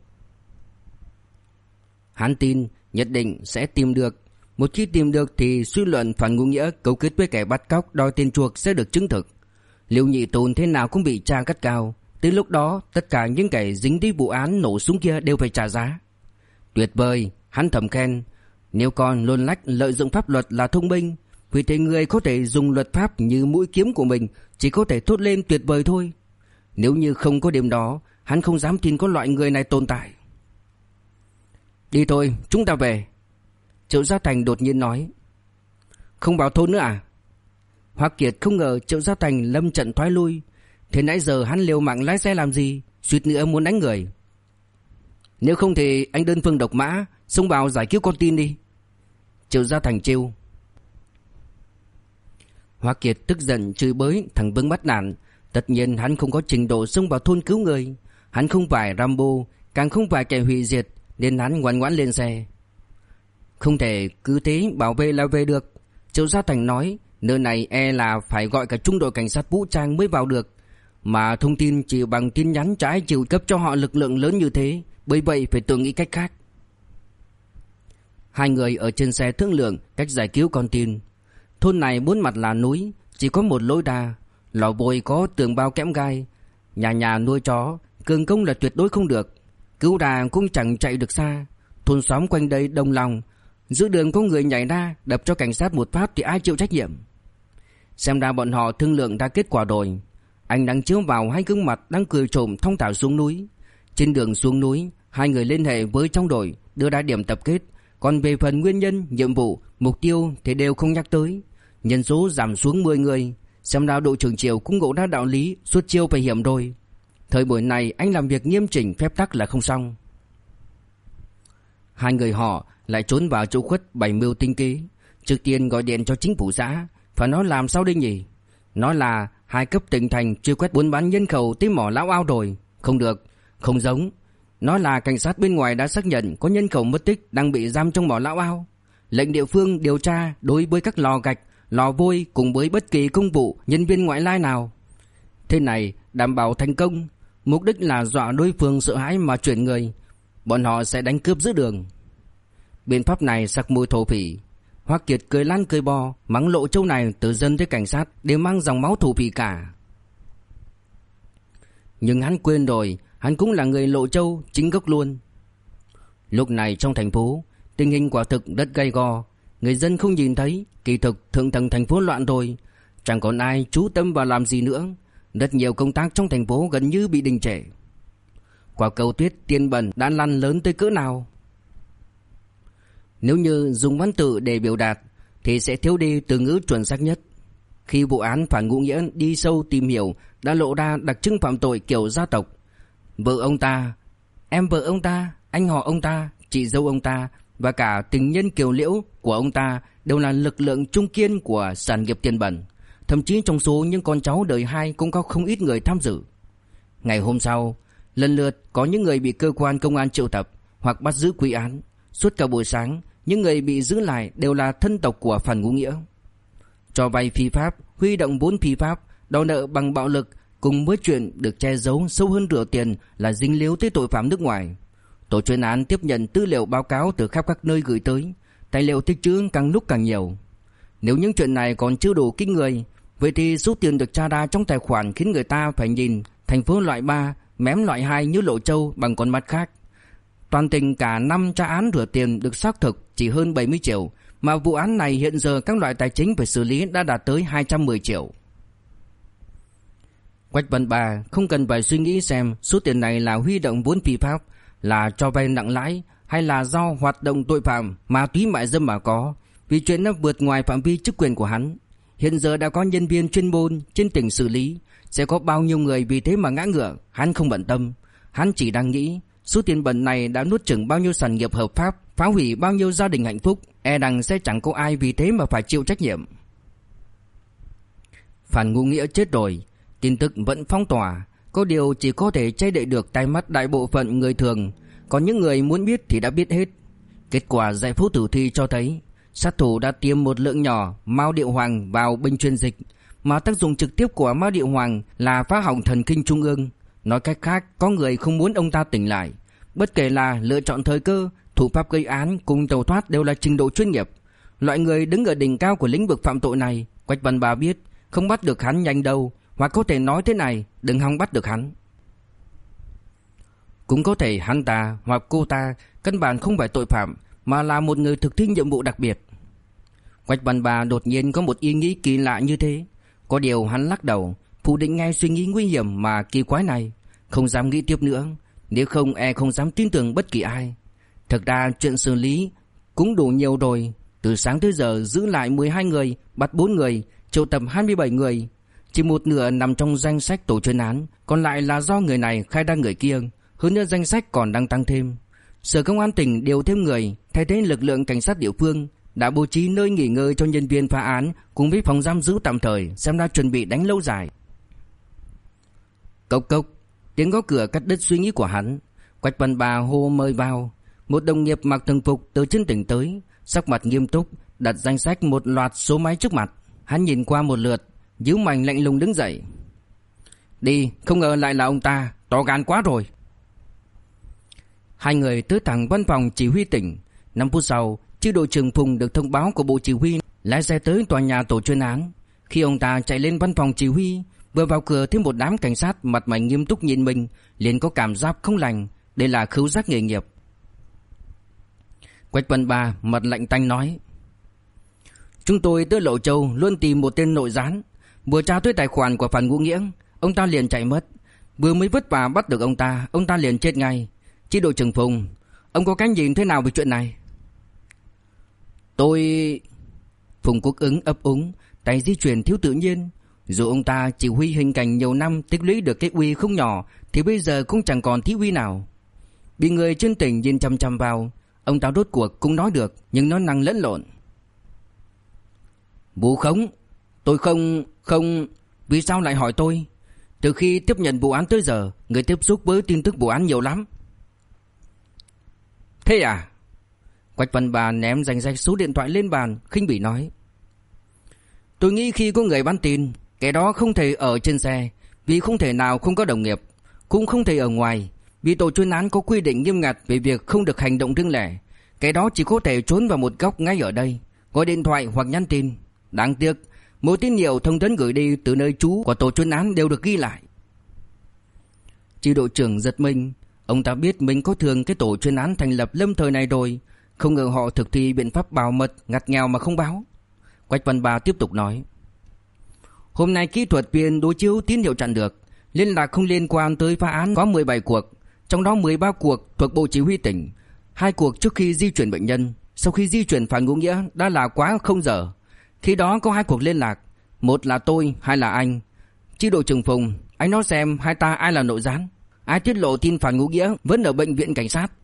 Hắn tin nhất định sẽ tìm được. Một khi tìm được thì suy luận Phan Ngũ Nghĩa cấu kết với kẻ bắt cóc đòi tiền chuộc sẽ được chứng thực. Liêu Nhị Tôn thế nào cũng bị tra gắt cao. Tới lúc đó tất cả những kẻ dính tới vụ án nổ súng kia đều phải trả giá. Tuyệt vời, hắn thầm khen. Nếu còn luồn lách lợi dụng pháp luật là thông minh, vì thế người có thể dùng luật pháp như mũi kiếm của mình chỉ có thể thốt lên tuyệt vời thôi. Nếu như không có điểm đó, hắn không dám tin có loại người này tồn tại. Đi thôi, chúng ta về. Triệu Gia Thành đột nhiên nói. Không vào thôn nữa à? Hoắc Kiệt không ngờ Triệu Gia Thành lâm trận thoái lui. Thế nãy giờ hắn liều mạng lái xe làm gì? Suýt nữa muốn đánh người. Nếu không thì anh đơn phương độc mã xông vào giải cứu con tin đi. Triệu Gia Thành trêu. Hoắc Kiệt tức giận chửi bới thằng Vương bắt nạt. Tất nhiên hắn không có trình độ xông vào thôn cứu người. Hắn không phải Rambo, càng không phải kẻ hủy diệt, nên hắn ngoan ngoãn lên xe. Không thể cứ thế bảo vệ là về được. Triệu Gia Thành nói. Nơi này e là phải gọi cả trung đội cảnh sát vũ trang mới vào được. Mà thông tin chỉ bằng tin nhắn trái chịu cấp cho họ lực lượng lớn như thế. Bởi vậy phải tự nghĩ cách khác. 2 người ở trên xe thương lượng cách giải cứu con tin. Thôn này 4 mặt là núi, chỉ có một lối ra. Lò vôi có tường bao kẽm gai. Nhà nhà nuôi chó, cường công là tuyệt đối không được. Cứu đà cũng chẳng chạy được xa. Thôn xóm quanh đây đông lòng. Giữa đường có người nhảy ra đập cho cảnh sát một phát thì ai chịu trách nhiệm? Xem ra bọn họ thương lượng ra kết quả rồi. Anh đang chiếu vào 2 gương mặt đang cười trộm thong thả xuống núi. Trên đường xuống núi, 2 người liên hệ với trong đội đưa ra điểm tập kết. Còn về phần nguyên nhân, nhiệm vụ, mục tiêu thì đều không nhắc tới. Nhân số giảm xuống 10 người. Xem ra đội trưởng Triều cũng ngộ ra đạo lý suốt chiêu phải hiểm rồi. Thời buổi này anh làm việc nghiêm chỉnh phép tắc là không xong. 2 người họ lại trốn vào chỗ khuất bày mưu tinh kế. Trước tiên gọi điện cho chính phủ xã. Phải nói làm sao đây nhỉ? Nói là 2 cấp tỉnh thành truy quét buôn bán nhân khẩu tới mỏ lão ao rồi. Không được, không giống. Nói là cảnh sát bên ngoài đã xác nhận có nhân khẩu mất tích đang bị giam trong mỏ lão ao. Lệnh địa phương điều tra đối với các lò gạch, lò vôi cùng với bất kỳ công vụ nhân viên ngoại lai nào. Thế này đảm bảo thành công. Mục đích là dọa đối phương sợ hãi mà chuyển người. Bọn họ sẽ đánh cướp giữa đường. Biện pháp này sặc mùi thổ phỉ. Hoắc Kiệt cười lăn cười bò, mắng lộ châu này từ dân tới cảnh sát đều mang dòng máu thổ phỉ cả. Nhưng hắn quên rồi, hắn cũng là người Lộ Châu chính gốc luôn. Lúc này trong thành phố, tình hình quả thực rất gay go. Người dân không nhìn thấy, kỳ thực thượng tầng thành phố loạn rồi. Chẳng còn ai chú tâm vào làm gì nữa. Rất nhiều công tác trong thành phố gần như bị đình trệ. Quả cầu tuyết tiền bẩn đã lăn lớn tới cỡ nào? Nếu như dùng văn tự để biểu đạt thì sẽ thiếu đi từ ngữ chuẩn xác nhất. Khi vụ án Phản Ngũ Nghĩa đi sâu tìm hiểu đã lộ ra đặc trưng phạm tội kiểu gia tộc. Vợ ông ta, em vợ ông ta, anh họ ông ta, chị dâu ông ta và cả tình nhân kiều liễu của ông ta đều là lực lượng trung kiên của sản nghiệp tiền bẩn. Thậm chí trong số những con cháu đời hai cũng có không ít người tham dự. Ngày hôm sau, lần lượt có những người bị cơ quan công an triệu tập hoặc bắt giữ quy án. Suốt cả buổi sáng, những người bị giữ lại đều là thân tộc của Phản Ngũ Nghĩa. Cho vay phi pháp, huy động vốn phi pháp, đòi nợ bằng bạo lực cùng với chuyện được che giấu sâu hơn rửa tiền là dính líu tới tội phạm nước ngoài. Tổ chuyên án tiếp nhận tư liệu báo cáo từ khắp các nơi gửi tới, tài liệu tích trữ càng lúc càng nhiều. Nếu những chuyện này còn chưa đủ kinh người, vậy thì số tiền được tra ra trong tài khoản khiến người ta phải nhìn thành phố loại 3, mém loại 2 như Lộ Châu bằng con mắt khác. Toàn tỉnh cả năm tra án rửa tiền được xác thực chỉ hơn 70 triệu, mà vụ án này hiện giờ các loại tài chính phải xử lý đã đạt tới 210 triệu. Quách Văn Ba không cần phải suy nghĩ xem số tiền này là huy động vốn phi pháp, là cho vay nặng lãi hay là do hoạt động tội phạm ma túy mại dâm mà có, vì chuyện nó vượt ngoài phạm vi chức quyền của hắn. Hiện giờ đã có nhân viên chuyên môn trên tỉnh xử lý, sẽ có bao nhiêu người vì thế mà ngã ngựa, hắn không bận tâm. Hắn chỉ đang nghĩ số tiền bẩn này đã nuốt chửng bao nhiêu sản nghiệp hợp pháp, phá hủy bao nhiêu gia đình hạnh phúc, e rằng sẽ chẳng có ai vì thế mà phải chịu trách nhiệm. Phản Ngũ Nghĩa chết rồi, tin tức vẫn phong tỏa, có điều chỉ có thể che đậy được tai mắt đại bộ phận người thường, còn những người muốn biết thì đã biết hết. Kết quả giải phẫu tử thi cho thấy sát thủ đã tiêm một lượng nhỏ mao điệu hoàng vào bình truyền dịch, mà tác dụng trực tiếp của mao điệu hoàng là phá hỏng thần kinh trung ương. Nói cách khác, có người không muốn ông ta tỉnh lại. Bất kể là lựa chọn thời cơ, thủ pháp gây án cùng tẩu thoát đều là trình độ chuyên nghiệp. Loại người đứng ở đỉnh cao của lĩnh vực phạm tội này, Quách Văn Ba biết không bắt được hắn nhanh đâu, hoặc có thể nói thế này, đừng hòng bắt được hắn. Cũng có thể hắn ta hoặc cô ta căn bản không phải tội phạm, mà là một người thực thi nhiệm vụ đặc biệt. Quách Văn Ba đột nhiên có một ý nghĩ kỳ lạ như thế. Có điều hắn lắc đầu, phủ định ngay suy nghĩ nguy hiểm mà kỳ quái này, không dám nghĩ tiếp nữa, nếu không e không dám tin tưởng bất kỳ ai. Thực ra chuyện xử lý cũng đủ nhiều rồi, từ sáng tới giờ giữ lại 12 người, bắt 4 người, triệu tập 27 người. Chỉ một nửa nằm trong danh sách tổ chuyên án, còn lại là do người này khai ra người kia, hơn nữa danh sách còn đang tăng thêm. Sở Công an tỉnh điều thêm người, thay thế lực lượng cảnh sát địa phương, đã bố trí nơi nghỉ ngơi cho nhân viên phá án cùng với phòng giam giữ tạm thời, xem ra chuẩn bị đánh lâu dài. Cốc cốc, tiếng gõ cửa cắt đứt suy nghĩ của hắn. Quách Văn Ba hô mời vào. Một đồng nghiệp mặc thường phục từ trên tỉnh tới, sắc mặt nghiêm túc, đặt danh sách một loạt số máy trước mặt. Hắn nhìn qua một lượt, nhíu mày lạnh lùng đứng dậy. Đi, không ngờ lại là ông ta, to gan quá rồi. Hai người tới thẳng văn phòng chỉ huy tỉnh. 5 phút sau, chi đội trưởng Phùng được thông báo của bộ chỉ huy lái xe tới tòa nhà tổ chuyên án. Khi ông ta chạy lên văn phòng chỉ huy, vừa vào cửa thêm một đám cảnh sát mặt mày nghiêm túc nhìn mình, liền có cảm giác không lành. Đây là khứu giác nghề nghiệp. Quách Văn Ba mặt lạnh tanh nói: Chúng tôi tới Lộ Châu luôn tìm một tên nội gián, vừa tra tới tài khoản của Phản Ngũ Nghĩa, ông ta liền chạy mất. Vừa mới vất vả bắt được ông ta liền chết ngay. Chi đội trưởng Phùng, ông có cái nhìn thế nào về chuyện này? Phùng Quốc Ứng ấp úng, tay di chuyển thiếu tự nhiên. Dù ông ta chỉ huy hình cảnh nhiều năm, tích lũy được cái uy không nhỏ, thì bây giờ cũng chẳng còn tí uy nào. Bị người trên tỉnh nhìn chăm chăm vào, ông ta rốt cuộc cũng nói được, nhưng nó năng lẫn lộn. Vụ khống, tôi không. Vì sao lại hỏi tôi? Từ khi tiếp nhận vụ án tới giờ, người tiếp xúc với tin tức vụ án nhiều lắm. Thế à? Quách Văn Ba ném danh sách số điện thoại lên bàn, khinh bỉ nói: Tôi nghĩ khi có người bán tin, kẻ đó không thể ở trên xe, vì không thể nào không có đồng nghiệp, cũng không thể ở ngoài, vì tổ chuyên án có quy định nghiêm ngặt về việc không được hành động riêng lẻ. Kẻ đó chỉ có thể trốn vào một góc ngay ở đây, gọi điện thoại hoặc nhắn tin. Đáng tiếc, mỗi tín hiệu thông tấn gửi đi từ nơi trú của tổ chuyên án đều được ghi lại. Chi đội trưởng giật mình. Ông ta biết mình có thường cái tổ chuyên án thành lập lâm thời này rồi, không ngờ họ thực thi biện pháp bảo mật ngặt nghèo mà không báo. Quách Văn Ba tiếp tục nói: Hôm nay kỹ thuật viên đối chiếu tín hiệu chặn được, liên lạc không liên quan tới phá án có 17 cuộc, trong đó 13 cuộc thuộc Bộ Chỉ huy tỉnh, 2 cuộc trước khi di chuyển bệnh nhân. Sau khi di chuyển Phan Ngũ Nghĩa đã là quá 0 giờ. Khi đó có 2 cuộc liên lạc, một là tôi, hai là anh. Chi đội trưởng Phùng, anh nói xem hai ta ai là nội gián, ai tiết lộ tin Phan Ngũ Nghĩa vẫn ở bệnh viện cảnh sát.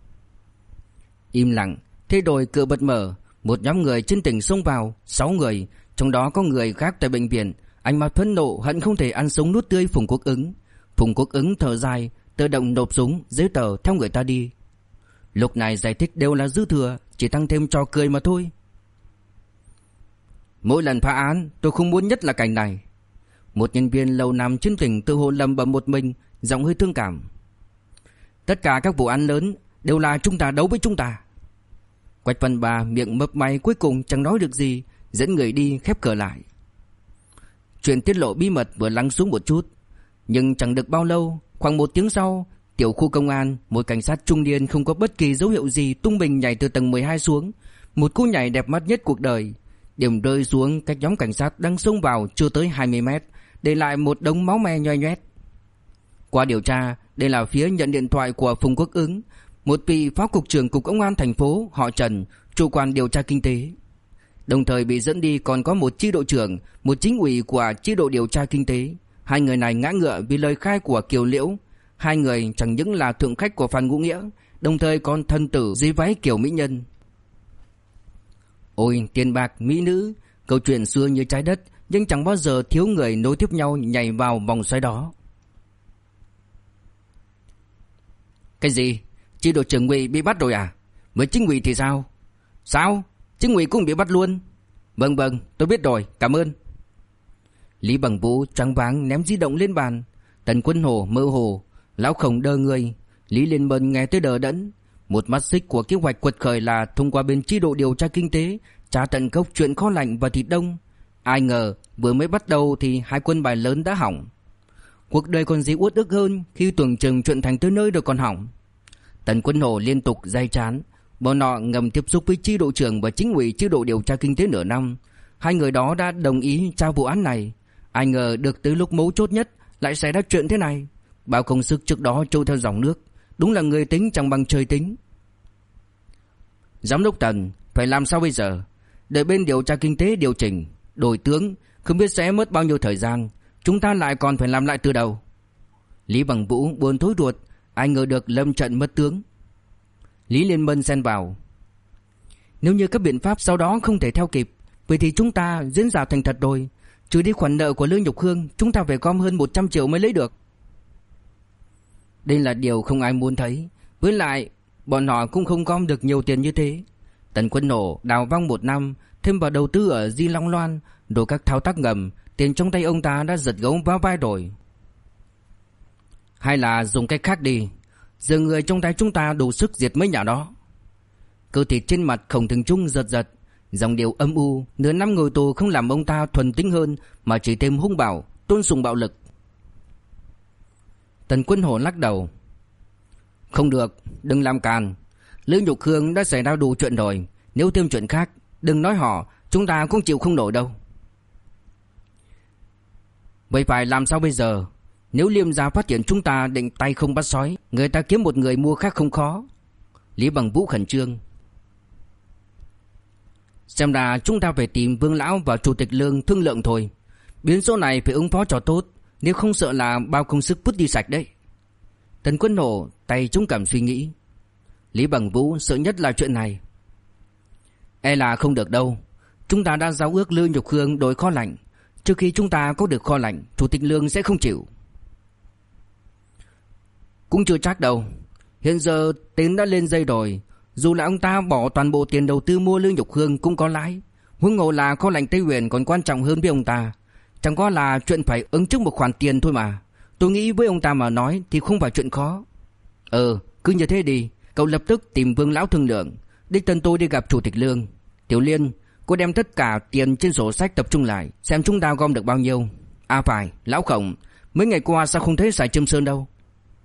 Im lặng. Thế rồi cửa bật mở, một nhóm người trên tỉnh xông vào, 6 người, trong đó có người khác tại bệnh viện. Ánh mắt phẫn nộ hận không thể ăn sống nuốt tươi Phùng Quốc Ứng. Phùng Quốc Ứng thở dài, tự động nộp súng, giấy tờ theo người ta đi. Lúc này giải thích đều là dư thừa, chỉ tăng thêm trò cười mà thôi. Mỗi lần phá án tôi không muốn nhất là cảnh này. Một nhân viên lâu năm trên tỉnh tự hồ lẩm bẩm một mình, giọng hơi thương cảm. Tất cả các vụ án lớn đều là chúng ta đấu với chúng ta. Quách Văn Ba miệng mấp máy cuối cùng chẳng nói được gì, dẫn người đi khép cửa lại. Chuyện tiết lộ bí mật vừa lắng xuống một chút, nhưng chẳng được bao lâu, khoảng 1 tiếng sau, tiểu khu công an, một cảnh sát trung niên không có bất kỳ dấu hiệu gì tung mình nhảy từ tầng 12 xuống, một cú nhảy đẹp mắt nhất cuộc đời. Điểm rơi xuống cách nhóm cảnh sát đang xông vào chưa tới 20 mét, để lại một đống máu me nhoe nhoét. Qua điều tra, đây là phía nhận điện thoại của Phùng Quốc Ứng, một vị phó cục trưởng cục công an thành phố họ Trần, chủ quản điều tra kinh tế. Đồng thời bị dẫn đi còn có một chi đội trưởng, một chính ủy của chi đội điều tra kinh tế. Hai người này ngã ngựa vì lời khai của Kiều Liễu. Hai người chẳng những là thượng khách của Phan Ngũ Nghĩa, đồng thời còn thân tử dưới váy kiểu mỹ nhân. Ôi tiền bạc mỹ nữ, câu chuyện xưa như trái đất, nhưng chẳng bao giờ thiếu người nối tiếp nhau nhảy vào vòng xoáy đó. Cái gì? Chi đội trưởng Ngụy bị bắt rồi à? Với chính ủy thì sao? Sao? Chính ủy cũng bị bắt luôn? Vâng, tôi biết rồi, cảm ơn. Lý Bằng Vũ choáng váng ném di động lên bàn. Tần Quân Hổ mơ hồ, Lão Khổng đơ người. Lý Liên Mân nghe tới đờ đẫn. Một mắt xích của kế hoạch quật khởi là thông qua bên chi đội điều tra kinh tế trả tận gốc chuyện kho lạnh và thịt đông. Ai ngờ vừa mới bắt đầu thì hai quân bài lớn đã hỏng. Cuộc đời còn gì uất ức hơn khi tưởng chừng chuyện thành tới nơi rồi còn hỏng. Tần Quân Hổ liên tục day chán. Bọn họ ngầm tiếp xúc với chi đội trưởng và chính ủy chi đội điều tra kinh tế nửa năm. Hai người đó đã đồng ý tra vụ án này. Ai ngờ được tới lúc mấu chốt nhất lại xảy ra chuyện thế này. Bao công sức trước đó trôi theo dòng nước. Đúng là người tính chẳng bằng trời tính. Giám đốc Tần, phải làm sao bây giờ? Đợi bên điều tra kinh tế điều chỉnh, đổi tướng, không biết sẽ mất bao nhiêu thời gian. Chúng ta lại còn phải làm lại từ đầu. Lý Bằng Vũ buồn thối ruột. Ai ngờ được lâm trận mất tướng. Lý Liên Mân xen vào. Nếu như các biện pháp sau đó không thể theo kịp, vậy thì chúng ta diễn giả thành thật rồi. Trừ đi khoản nợ của Lương Nhục Hương, chúng ta phải gom hơn 100 triệu mới lấy được. Đây là điều không ai muốn thấy. Với lại bọn họ cũng không gom được nhiều tiền như thế. Tần Quân Nổ đào vong 1 năm, thêm vào đầu tư ở Di Long Loan, rồi các thao tác ngầm, tiền trong tay ông ta đã giật gấu vào vai rồi. Hay là dùng cách khác đi, giờ người trong tay chúng ta đủ sức diệt mấy nhà đó. Cơ thịt trên mặt Khổng Thường Trung giật giật, dòng điệu âm u. Nửa năm ngồi tù không làm ông ta thuần tính hơn, mà chỉ thêm hung bạo, tôn sùng bạo lực. Tần Quân Hổ lắc đầu. Không được, đừng làm càn. Lữ Nhục Hương đã xảy ra đủ chuyện rồi. Nếu thêm chuyện khác, đừng nói họ, chúng ta cũng chịu không nổi đâu. Vậy phải làm sao bây giờ? Nếu Liêm gia phát hiện chúng ta định tay không bắt sói, người ta kiếm một người mua khác không khó. Lý Bằng Vũ khẩn trương. Xem ra chúng ta phải tìm Vương Lão và Chủ tịch Lương thương lượng thôi. Biến số này phải ứng phó cho tốt, nếu không sợ là bao công sức vứt đi sạch đấy. Tần Quân Nổ tay chống cằm suy nghĩ. Lý Bằng Vũ sợ nhất là chuyện này. E là không được đâu. Chúng ta đã giao ước Lương Nhục Hương đổi kho lạnh. Trước khi chúng ta có được kho lạnh, Chủ tịch Lương sẽ không chịu. Cũng chưa chắc đâu. Hiện giờ tên đã lên dây rồi. Dù là ông ta bỏ toàn bộ tiền đầu tư mua Lương Nhục Hương cũng có lãi. Huống hồ là kho lạnh Tây Huyền còn quan trọng hơn với ông ta. Chẳng có là chuyện phải ứng trước một khoản tiền thôi mà. Tôi nghĩ với ông ta mà nói thì không phải chuyện khó. Cứ như thế đi. Cậu lập tức tìm Vương Lão thương lượng. Đích thân tôi đi gặp Chủ tịch Lương. Tiểu Liên, cô đem tất cả tiền trên sổ sách tập trung lại, xem chúng ta gom được bao nhiêu. À phải, Lão Khổng, mấy ngày qua sao không thấy Sài Trâm Sơn đâu?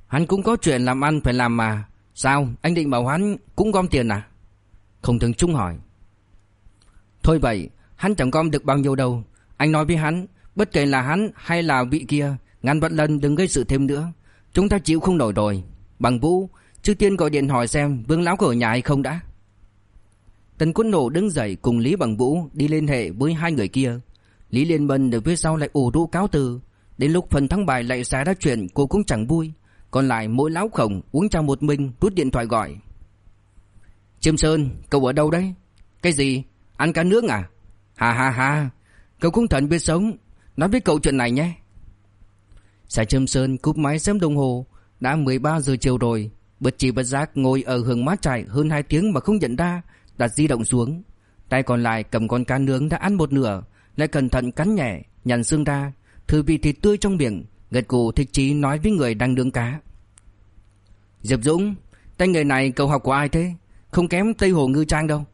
Hắn cũng có chuyện làm ăn phải làm mà. Sao anh định bảo hắn cũng gom tiền à? Không Thường Trung hỏi. Thôi vậy, hắn chẳng gom được bao nhiêu đâu. Anh nói với hắn, bất kể là hắn hay là vị kia, ngàn vạn lần đừng gây sự thêm nữa. Chúng ta chịu không nổi rồi. Bằng Vũ, trước tiên gọi điện hỏi xem Vương lão có ở nhà hay không đã. Tần Quân Nộ đứng dậy cùng Lý Bằng Vũ đi liên hệ với hai người kia. Lý Liên Bân ở phía sau lại ủ rũ cáo từ. Đến lúc phần thắng bại lại xảy ra chuyện, cô cũng chẳng vui. Còn lại mỗi lão khổng uống trà một mình, rút điện thoại gọi. Chiêm Sơn, cậu ở đâu đấy? Cái gì? Ăn cá nướng à? Ha ha ha, cậu cũng thật biết sống. Nói với cậu chuyện này nhé. Sài Chiêm Sơn cúp máy xem đồng hồ. Đã 13 giờ chiều rồi. Bất chi bất giác ngồi ở hưởng mát trại hơn 2 tiếng mà không nhận ra, đặt di động xuống. Tay còn lại cầm con cá nướng đã ăn một nửa, lại cẩn thận cắn nhẹ, nhằn xương ra, thử vị thịt tươi trong miệng, gật gù thích chí nói với người đang nướng cá. Diệp Dũng, tay nghề này cậu học của ai thế? Không kém Tây Hồ Ngư Trang đâu.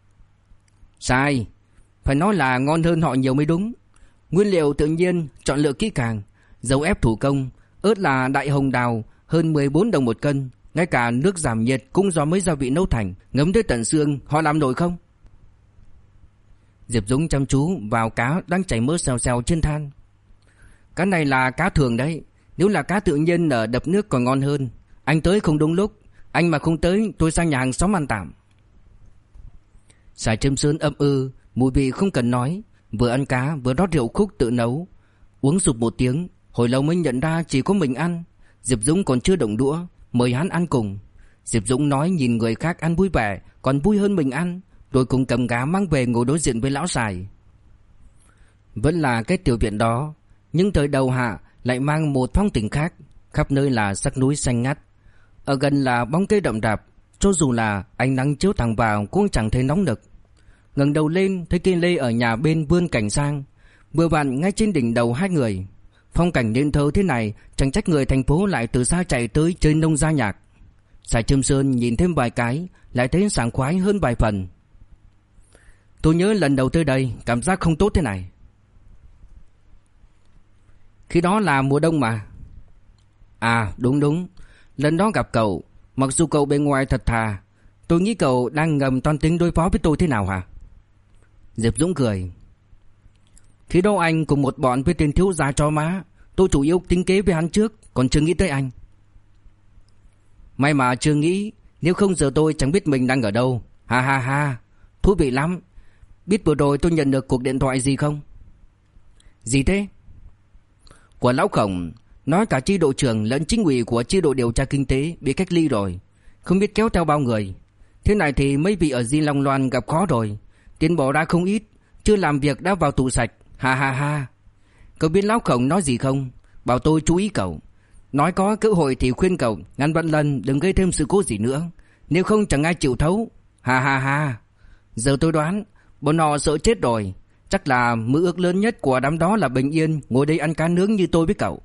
Sai, phải nói là ngon hơn họ nhiều mới đúng. Nguyên liệu tự nhiên, chọn lựa kỹ càng, dầu ép thủ công, ớt là đại hồng đào, hơn 14 đồng một cân. Ngay cả nước giảm nhiệt cũng do mấy gia vị nấu thành, ngấm tới tận xương, họ làm nổi không? Diệp Dũng chăm chú vào cá đang chảy mỡ xèo xèo trên than. Cá này là cá thường đấy, nếu là cá tự nhiên ở đập nước còn ngon hơn. Anh tới không đúng lúc, anh mà không tới tôi sang nhà hàng xóm ăn tạm. Sài Trâm Sơn ậm mùi vị không cần nói, vừa ăn cá vừa rót rượu khúc tự nấu. Uống sụp một tiếng, hồi lâu mới nhận ra chỉ có mình ăn. Diệp Dũng còn chưa động đũa, mời hắn ăn cùng. Diệp Dũng nói nhìn người khác ăn vui vẻ còn vui hơn mình ăn, rồi cùng cầm gá mang về ngồi đối diện với lão Sài. Vẫn là cái tiểu viện đó, nhưng thời đầu hạ lại mang một phong tình khác. Khắp nơi là sắc núi xanh ngắt, ở gần là bóng cây đậm đạp, cho dù là ánh nắng chiếu thẳng vào cũng chẳng thấy nóng nực. Ngẩng đầu lên thấy cây lê ở nhà bên vươn cành sang, vừa vặn ngay trên đỉnh đầu hai người. Phong cảnh nên thơ thế này, chẳng trách người thành phố lại từ xa chạy tới chơi nông gia nhạc. Sài Trâm Sơn nhìn thêm vài cái, lại thấy sảng khoái hơn vài phần. Tôi nhớ lần đầu tới đây, cảm giác không tốt thế này. Khi đó là mùa đông mà. À đúng, lần đó gặp cậu, mặc dù cậu bên ngoài thật thà, tôi nghĩ cậu đang ngầm toan tính đối phó với tôi thế nào hả? Diệp Dũng cười. Khi đó anh cùng một bọn với tên thiếu gia cho má, tôi chủ yếu tính kế với hắn trước, còn chưa nghĩ tới anh. May mà chưa nghĩ, nếu không giờ tôi chẳng biết mình đang ở đâu. Ha ha ha, thú vị lắm. Biết vừa rồi tôi nhận được cuộc điện thoại gì không? Gì thế? Của lão Khổng, nói cả chi đội trưởng lẫn chính ủy của chi đội điều tra kinh tế bị cách ly rồi, không biết kéo theo bao người. Thế này thì mấy vị ở Di Long Loan gặp khó rồi, tiền bỏ ra không ít, chưa làm việc đã vào tù sạch. Ha ha ha. Cậu biết lão Khổng nói gì không? Bảo tôi chú ý cậu, nói có cơ hội thì khuyên cậu ngàn vạn lần đừng gây thêm sự cố gì nữa, nếu không chẳng ai chịu thấu. Ha ha ha. Giờ tôi đoán bọn họ sợ chết rồi. Chắc là mơ ước lớn nhất của đám đó là bình yên ngồi đây ăn cá nướng như tôi với cậu.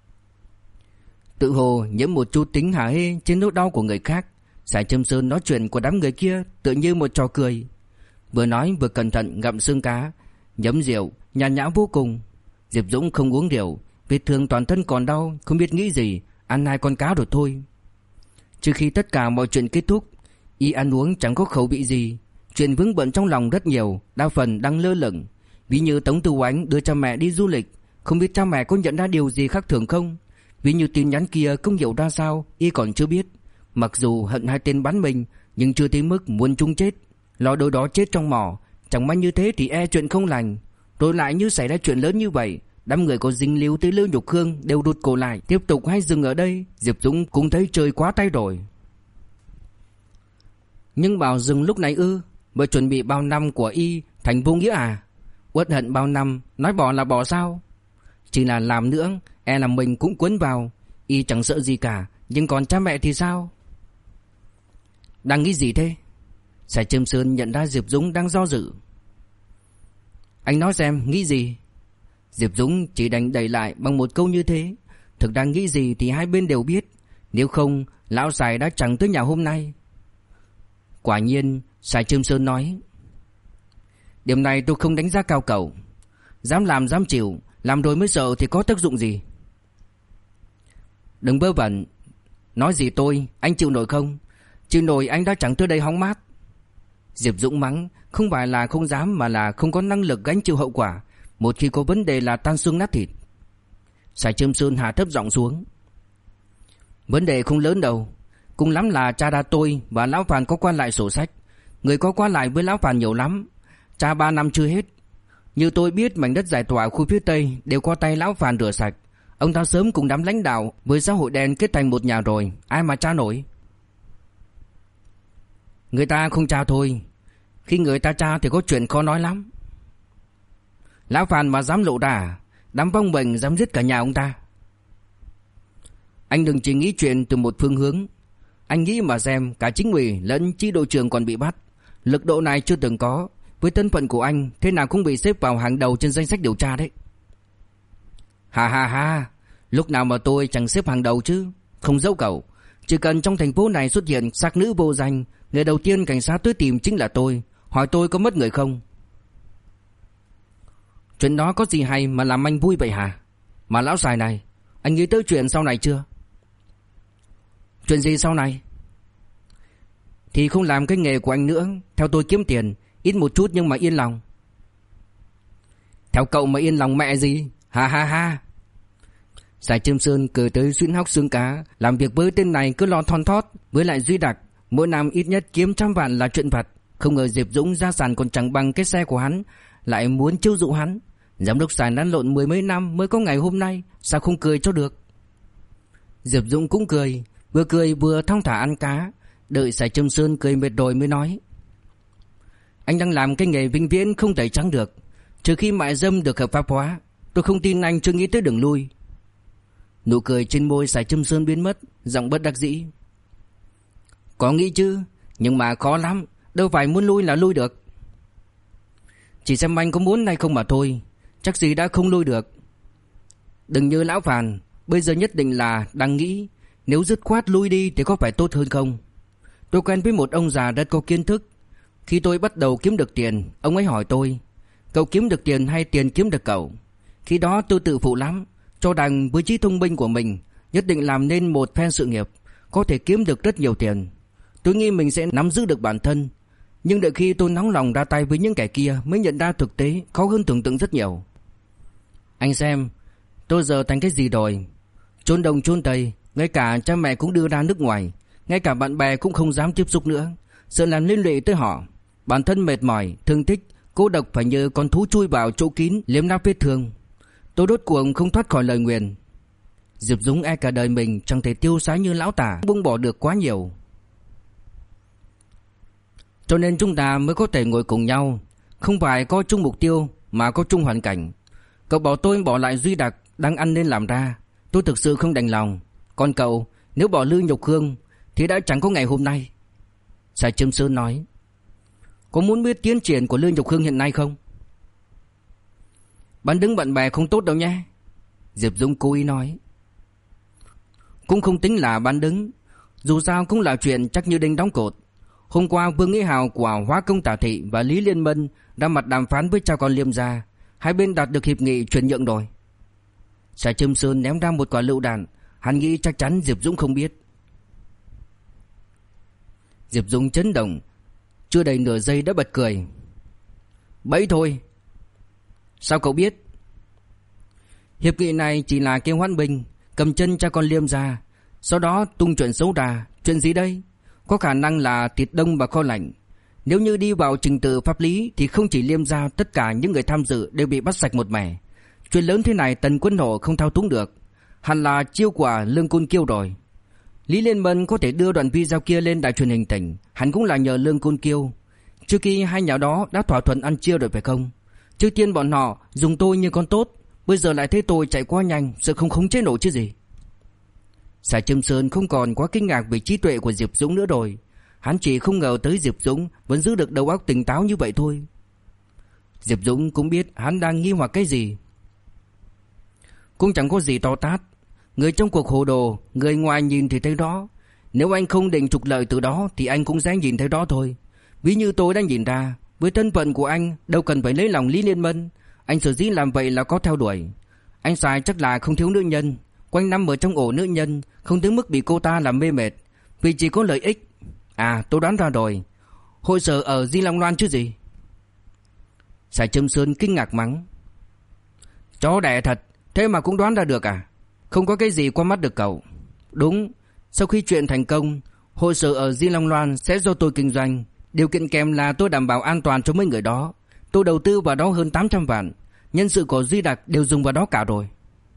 Tự hồ nhiễm một chút tính hả hê trên nỗi đau của người khác, Sài Trâm Sơn nói chuyện của đám người kia tự như một trò cười. Vừa nói vừa cẩn thận ngậm xương cá, nhấm rượu, nhàn nhã vô cùng. Diệp Dũng không uống rượu, vết thương toàn thân còn đau, không biết nghĩ gì, ăn 2 con cá rồi thôi. Trước khi tất cả mọi chuyện kết thúc, y ăn uống chẳng có khẩu vị gì. Chuyện vướng bận trong lòng rất nhiều, đa phần đang lơ lửng. Ví như Tống Tư Oánh đưa cha mẹ đi du lịch, không biết cha mẹ có nhận ra điều gì khác thường không. Ví như tin nhắn kia không hiểu ra sao, y còn chưa biết. Mặc dù hận 2 tên bắn mình, nhưng chưa tới mức muốn chúng chết. Lo đôi đó chết trong mỏ, chẳng may như thế thì e chuyện không lành. Rồi lại như xảy ra chuyện lớn như vậy, đám người có dính líu tới Lưu Nhục Hương đều đụt cổ lại. Tiếp tục hay dừng ở đây, Diệp Dũng cũng thấy trời quá tay rồi. Nhưng bảo dừng lúc này ư? Bởi chuẩn bị bao năm của y thành vô nghĩa à? Uất hận bao năm, nói bỏ là bỏ sao? Chỉ là làm nữa, e là mình cũng cuốn vào. Y chẳng sợ gì cả, nhưng còn cha mẹ thì sao? Đang nghĩ gì thế? Sài Trâm Sơn nhận ra Diệp Dũng đang do dự. Anh nói xem, nghĩ gì? Diệp Dũng chỉ đành đẩy lại bằng một câu như thế. Thực đang nghĩ gì thì hai bên đều biết, nếu không lão Sài đã chẳng tới nhà hôm nay. Quả nhiên, Sài Trâm Sơn nói, điểm này tôi không đánh giá cao cậu. Dám làm dám chịu, làm rồi mới sợ thì có tác dụng gì. Đừng vớ vẩn, Nói gì tôi, anh chịu nổi không? Chịu nổi anh đã chẳng tới đây hóng mát. Diệp Dũng mắng, không phải là không dám mà là không có năng lực gánh chịu hậu quả. Một khi có vấn đề là tan xương nát thịt. Sài Trâm Sơn hạ thấp giọng xuống. Vấn đề không lớn đâu. Cùng lắm là cha đa tôi và lão Phàn có qua lại sổ sách. Người có qua lại với lão Phàn nhiều lắm. Cha 3 năm chưa hết. Như tôi biết mảnh đất giải tỏa khu phía Tây đều qua tay lão Phàn rửa sạch. Ông ta sớm cùng đám lãnh đạo với xã hội đen kết thành một nhà rồi. Ai mà tra nổi. Người ta không tra thôi. Khi người ta tra thì có chuyện khó nói lắm. Lão Phàn mà dám lộ ra, đám vong bệnh dám giết cả nhà ông ta. Anh đừng chỉ nghĩ chuyện từ một phương hướng. Anh nghĩ mà xem, cả chính ủy lẫn chi đội trưởng còn bị bắt. Lực độ này chưa từng có. Với thân phận của anh, thế nào cũng bị xếp vào hàng đầu trên danh sách điều tra đấy. Ha ha ha, lúc nào mà tôi chẳng xếp hàng đầu chứ. Không giấu cậu, chỉ cần trong thành phố này xuất hiện xác nữ vô danh, người đầu tiên cảnh sát tới tìm chính là tôi. Hỏi tôi có mất người không? Chuyện đó có gì hay mà làm anh vui vậy hả? Mà lão Sài này, anh nghĩ tới chuyện sau này chưa? Chuyện gì sau này? Thì không làm cái nghề của anh nữa. Theo tôi kiếm tiền, ít một chút nhưng mà yên lòng. Theo cậu mà yên lòng mẹ gì? Ha ha ha. Sài Trâm Sơn cười tới xuyễn hóc xương cá. Làm việc với tên này cứ lo thon thót. Với lại Duy Đặc, mỗi năm ít nhất kiếm 100 vạn là chuyện vặt. Không ngờ Diệp Dũng gia sản còn chẳng bằng cái xe của hắn, lại muốn chiêu dụ hắn. Giám đốc Sài lăn lộn 10 mấy năm mới có ngày hôm nay, sao không cười cho được? Diệp Dũng cũng cười vừa thong thả ăn cá. Đợi Sài Trâm Sơn cười mệt rồi mới nói: Anh đang làm cái nghề vĩnh viễn không tẩy trắng được, trừ khi mại dâm được hợp pháp hóa. Tôi không tin anh chưa nghĩ tới đường lui. Nụ cười trên môi Sài Trâm Sơn biến mất, giọng bất đắc dĩ: Có nghĩ chứ, nhưng mà khó lắm, đâu phải muốn lui là lui được. Chỉ xem anh có muốn hay không mà thôi, chắc gì đã không lui được. Đừng như lão Phàn, bây giờ nhất định là đang nghĩ nếu dứt khoát lui đi thì có phải tốt hơn không. Tôi quen với một ông già rất có kiến thức. Khi tôi bắt đầu kiếm được tiền, ông ấy hỏi tôi: Cậu kiếm được tiền hay tiền kiếm được cậu? Khi đó tôi tự phụ lắm, cho rằng với trí thông minh của mình nhất định làm nên một phen sự nghiệp, có thể kiếm được rất nhiều tiền. Tôi nghĩ mình sẽ nắm giữ được bản thân. Nhưng đợi khi tôi nóng lòng ra tay với những kẻ kia mới nhận ra thực tế khó hơn tưởng tượng rất nhiều. Anh xem, tôi giờ thành cái gì rồi? Trốn đông trốn tây, ngay cả cha mẹ cũng đưa ra nước ngoài, ngay cả bạn bè cũng không dám tiếp xúc nữa, sợ làm liên lụy tới họ. Bản thân mệt mỏi, thương tích, cô độc phải như con thú chui vào chỗ kín liếm láp vết thương. Tôi đốt cuộc không thoát khỏi lời nguyền. Diệp Dũng e cả đời mình chẳng thể tiêu sái như lão tả, buông bỏ được quá nhiều. Cho nên chúng ta mới có thể ngồi cùng nhau, không phải có chung mục tiêu mà có chung hoàn cảnh. Cậu bảo tôi bỏ lại Duy Đặc đang ăn nên làm ra, tôi thực sự không đành lòng. Còn cậu, nếu bỏ Lư Nhục Hương thì đã chẳng có ngày hôm nay. Sài Trâm Sơn nói: Có muốn biết tiến triển của Lư Nhục Hương hiện nay không? Bán đứng bạn bè không tốt đâu nhé. Diệp Dũng cố ý nói. Cũng không tính là bán đứng, dù sao cũng là chuyện chắc như đinh đóng cột. Hôm qua Vương Nghĩa Hào của Hóa Công Tả Thị và Lý Liên Mân ra mặt đàm phán với cha con Liêm gia, hai bên đạt được hiệp nghị chuyển nhượng rồi. Sài Trâm Sơn ném ra một quả lựu đạn, hắn nghĩ chắc chắn Diệp Dũng không biết. Diệp Dũng chấn động, chưa đầy nửa giây đã bật cười. Bẫy thôi. Sao cậu biết? Hiệp nghị này chỉ là kêu hoãn binh, cầm chân cha con Liêm gia, sau đó tung chuyện xấu ra. Chuyện gì đây? Có khả năng là thịt đông và kho lạnh. Nếu như đi vào trình tự pháp lý thì không chỉ Liêm gia, tất cả những người tham dự đều bị bắt sạch một mẻ. Chuyện lớn thế này Tần Quân Hổ không thao túng được, hẳn là chiêu của Lương Côn Kiêu rồi. Lý Liên Mân có thể đưa đoạn video kia lên đài truyền hình tỉnh, hắn cũng là nhờ Lương Côn Kiêu. Trước khi hai nhà đó đã thỏa thuận ăn chia rồi phải không? Trước tiên bọn họ dùng tôi như con tốt, bây giờ lại thấy tôi chạy quá nhanh, sợ không khống chế nổi chứ gì. Sài Trâm Sơn không còn quá kinh ngạc về trí tuệ của Diệp Dũng nữa rồi. Hắn chỉ không ngờ tới Diệp Dũng vẫn giữ được đầu óc tỉnh táo như vậy thôi. Diệp Dũng cũng biết hắn đang nghi hoặc cái gì. Cũng chẳng có gì to tát. Người trong cuộc hồ đồ, người ngoài nhìn thì thấy đó. Nếu anh không định trục lợi từ đó thì anh cũng sẽ nhìn thấy đó thôi. Ví như tôi đã nhìn ra, với thân phận của anh đâu cần phải lấy lòng Lý Liên Mân. Anh sở dĩ làm vậy là có theo đuổi. Anh Sài chắc là không thiếu nữ nhân, quanh năm ở trong ổ nữ nhân, không tới mức bị cô ta làm mê mệt, vì chỉ có lợi ích. À, tôi đoán ra rồi, hội sở ở Di Long Loan chứ gì. Sài Trâm Sơn kinh ngạc mắng: chó đẻ thật, thế mà cũng đoán ra được à? Không có cái gì qua mắt được cậu. Đúng, sau khi chuyện thành công, hội sở ở Di Long Loan sẽ do tôi kinh doanh. Điều kiện kèm là tôi đảm bảo an toàn cho mấy người đó. Tôi đầu tư vào đó hơn 800 vạn. Nhân sự của Duy Đặc đều dùng vào đó cả rồi.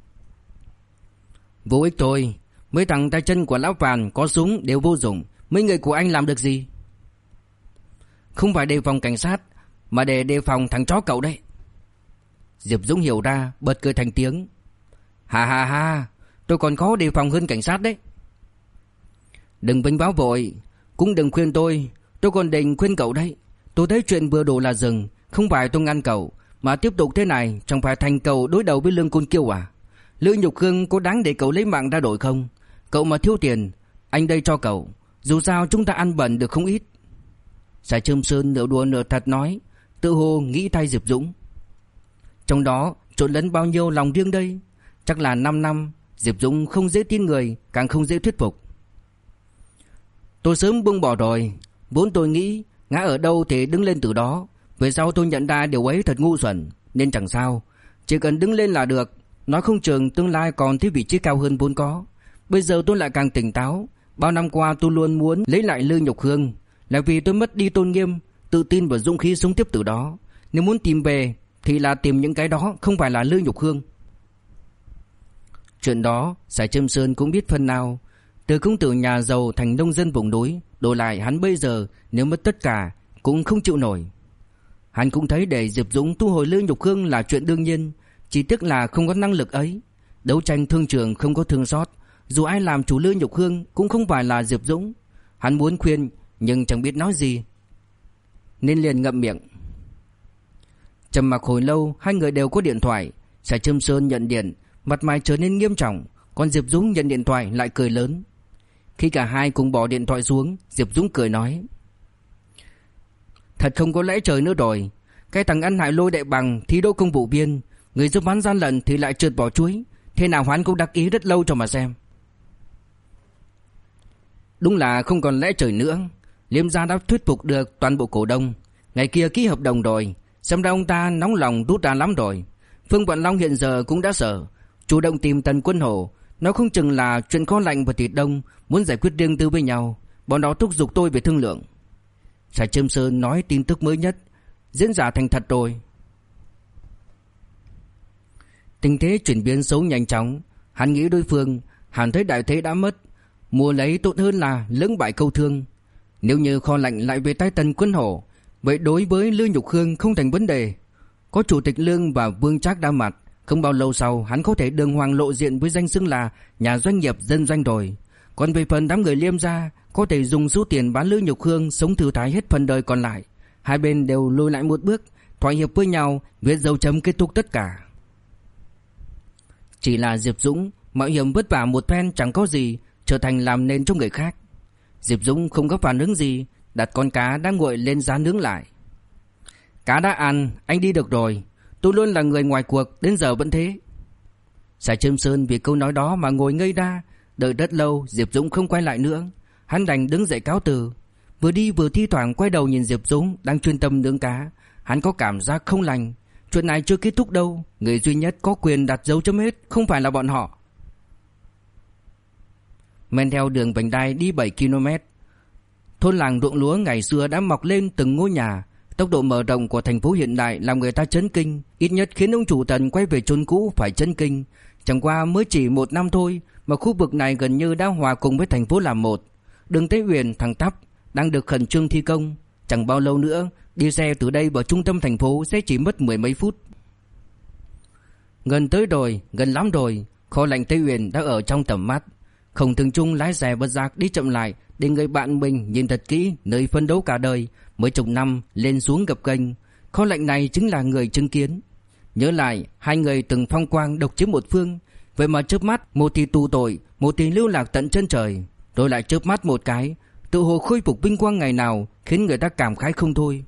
Vô ích thôi. Mấy thằng tay chân của lão Vàn có súng đều vô dụng. Mấy người của anh làm được gì? Không phải đề phòng cảnh sát, mà để đề phòng thằng chó cậu đấy. Diệp Dũng hiểu ra, bật cười thành tiếng: ha ha ha, tôi còn khó đề phòng hơn cảnh sát đấy. Đừng vênh váo vội, cũng đừng khuyên tôi còn định khuyên cậu đấy. Tôi thấy chuyện vừa đủ là dừng. Không phải tôi ngăn cậu, mà tiếp tục thế này chẳng phải thành cậu đối đầu với Lương Côn Kiêu à? Lữ Nhục Hương có đáng để cậu lấy mạng ra đổi không? Cậu mà thiếu tiền, anh đây cho cậu. Dù sao chúng ta ăn bẩn được không ít. Sài Trâm Sơn nửa đùa nửa thật nói, tự hồ nghĩ thay Diệp Dũng. Trong đó trộn lẫn bao nhiêu lòng riêng đây? Chắc là 5 năm. Diệp Dũng không dễ tin người, càng không dễ thuyết phục. Tôi sớm buông bỏ rồi. Vốn tôi nghĩ ngã ở đâu thì đứng lên từ đó. Về sau tôi nhận ra điều ấy thật ngu xuẩn, nên chẳng sao. Chỉ cần đứng lên là được. Nói không chừng tương lai còn thấy vị trí cao hơn vốn có. Bây giờ tôi lại càng tỉnh táo. Bao năm qua tôi luôn muốn lấy lại Lư Nhục Hương, là vì tôi mất đi tôn nghiêm, tự tin và dũng khí sống tiếp từ đó. Nếu muốn tìm về thì là tìm những cái đó, không phải là Lư Nhục Hương. Chuyện đó Sài Trâm Sơn cũng biết phần nào. Từ công tử nhà giàu thành nông dân vùng núi, đổi lại hắn bây giờ nếu mất tất cả cũng không chịu nổi. Hắn cũng thấy để Diệp Dũng thu hồi Lư Nhục Hương là chuyện đương nhiên, chỉ tiếc là không có năng lực ấy. Đấu tranh thương trường không có thương xót, dù ai làm chủ Lư Nhục Hương cũng không phải là Diệp Dũng. Hắn muốn khuyên nhưng chẳng biết nói gì, nên liền ngậm miệng. Trầm mặc hồi lâu, hai người đều có điện thoại. Sài Trâm Sơn nhận điện, mặt mày trở nên nghiêm trọng, còn Diệp Dũng nhận điện thoại lại cười lớn. Khi cả hai cùng bỏ điện thoại xuống, Diệp Dũng cười nói: thật không có lẽ trời nữa rồi. Cái thằng ăn hại Lôi Đại Bằng thi đỗ công vụ viên, người giúp hắn gian lận thì lại trượt vỏ chuối. Thế nào hắn cũng đắc ý rất lâu cho mà xem. Đúng là không còn lẽ trời nữa. Liêm gia đã thuyết phục được toàn bộ cổ đông. Ngày kia ký hợp đồng rồi, xem ra ông ta nóng lòng rút ra lắm rồi. Phương Vạn Long hiện giờ cũng đã sợ, chủ động tìm Tần Quân Hổ. Nó không chừng là chuyện kho lạnh và thịt đông, muốn giải quyết riêng tư với nhau. Bọn đó thúc giục tôi về thương lượng. Sài Trâm Sơn nói tin tức mới nhất, diễn giả thành thật rồi. Tình thế chuyển biến xấu nhanh chóng. Hắn nghĩ đối phương hẳn thấy đại thế đã mất, mua lấy tốt hơn là lưỡng bại câu thương. Nếu như kho lạnh lại về tay Tần Quân Hổ, vậy đối với Lư Nhục Hương không thành vấn đề. Có chủ tịch Lương và Vương Trác đa mặt, không bao lâu sau hắn có thể đường hoàng lộ diện với danh xưng là nhà doanh nghiệp dân doanh rồi. Còn về phần đám người Liêm gia, có thể dùng số tiền bán Lư Nhục Hương sống thư thái hết phần đời còn lại. Hai bên đều lùi lại một bước, thỏa hiệp với nhau, viết dấu chấm kết thúc tất cả. Chỉ là Diệp Dũng mạo hiểm vất vả một phen chẳng có gì, trở thành làm nên cho người khác. Diệp Dũng không có phản ứng gì, đặt con cá đang nguội lên giá nướng lại. Cá đã ăn, anh đi được rồi. Tôi luôn là người ngoài cuộc, đến giờ vẫn thế. Sài Trâm Sơn vì câu nói đó mà ngồi ngây ra. Đợi rất lâu Diệp Dũng không quay lại nữa. Hắn đành đứng dậy cáo từ. Vừa đi vừa thi thoảng quay đầu nhìn Diệp Dũng đang chuyên tâm nướng cá. Hắn có cảm giác không lành. Chuyện này chưa kết thúc đâu. Người duy nhất có quyền đặt dấu chấm hết không phải là bọn họ. Men theo đường vành đai đi 7 km. Thôn làng ruộng lúa ngày xưa đã mọc lên từng ngôi nhà. Tốc độ mở rộng của thành phố hiện đại làm người ta chấn kinh, ít nhất khiến ông chủ Tần quay về chốn cũ phải chấn kinh. Chẳng qua mới chỉ 1 năm thôi mà khu vực này gần như đã hòa cùng với thành phố làm một. Đường Tế Uyển thẳng tắp đang được khẩn trương thi công, chẳng bao lâu nữa đi xe từ đây vào trung tâm thành phố sẽ chỉ mất 10 mấy phút. Gần tới rồi, gần lắm rồi. Kho lạnh Tế Uyển đã ở trong tầm mắt. Khổng Thường Trung lái xe bất giác đi chậm lại để người bạn mình nhìn thật kỹ nơi phấn đấu cả đời mấy chục năm lên xuống gập ghềnh. Kho lạnh này chính là người chứng kiến. Nhớ lại hai người từng phong quang độc chiếm một phương, vậy mà chớp mắt một thì tù tội, một thì lưu lạc tận chân trời, rồi lại chớp mắt một cái tự hồ khôi phục vinh quang ngày nào, khiến người ta cảm khái không thôi.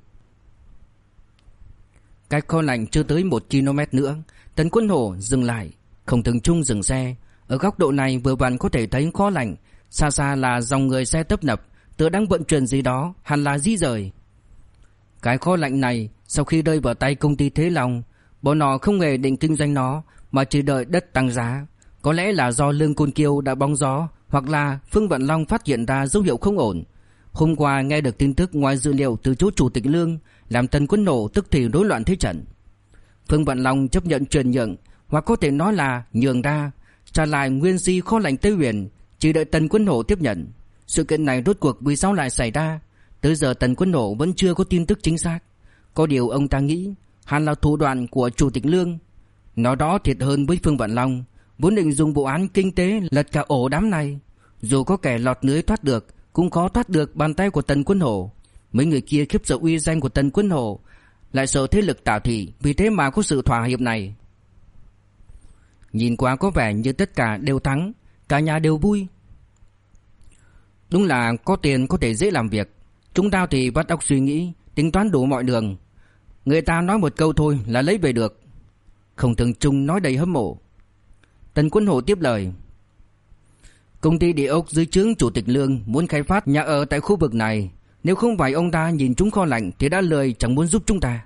Cách kho lạnh chưa tới 1 km nữa, Tần Quân Hổ dừng lại. Khổng Thường Trung dừng xe. Ở góc độ này vừa vặn có thể thấy kho lạnh, xa xa là dòng người xe tấp nập, tựa đang vận chuyển gì đó, hẳn là di rời. Cái kho lạnh này sau khi rơi vào tay công ty Thế Long, bọn họ không hề định kinh doanh nó mà chỉ đợi đất tăng giá. Có lẽ là do Lương Côn Kiêu đã bóng gió, hoặc là Phương Vận Long phát hiện ra dấu hiệu không ổn. Hôm qua nghe được tin tức ngoài dữ liệu từ chỗ chủ tịch Lương, làm Tần Quân Nổ tức thì rối loạn thế trận. Phương Vận Long chấp nhận chuyển nhượng, hoặc có thể nói là nhường ra, trả lại nguyên si kho lạnh Tây Huyền, chỉ đợi Tần Quân Nổ tiếp nhận. Sự kiện này rốt cuộc vì sao lại xảy ra? Tới giờ Tần Quân Nổ vẫn chưa có tin tức chính xác. Có điều ông ta nghĩ hẳn là thủ đoạn của chủ tịch Lương. Nó đó thiệt hơn với Phương Vận Long, vốn định dùng vụ án kinh tế lật cả ổ đám này. Dù có kẻ lọt lưới thoát được, cũng khó thoát được bàn tay của Tần Quân Hổ. Mấy người kia khiếp sợ uy danh của Tần Quân Hổ, lại sợ thế lực Tả Thị, vì thế mà có sự thỏa hiệp này. Nhìn qua có vẻ như tất cả đều thắng, cả nhà đều vui. Đúng là có tiền có thể dễ làm việc. Chúng ta thì vắt óc suy nghĩ, tính toán đủ mọi đường. Người ta nói một câu thôi là lấy về được. Không Thường Trung nói đầy hâm mộ. Tần Quân Hổ tiếp lời. Công ty địa ốc dưới trướng chủ tịch Lương muốn khai phát nhà ở tại khu vực này. Nếu không phải ông ta nhìn chúng kho lạnh thì đã lời chẳng muốn giúp chúng ta.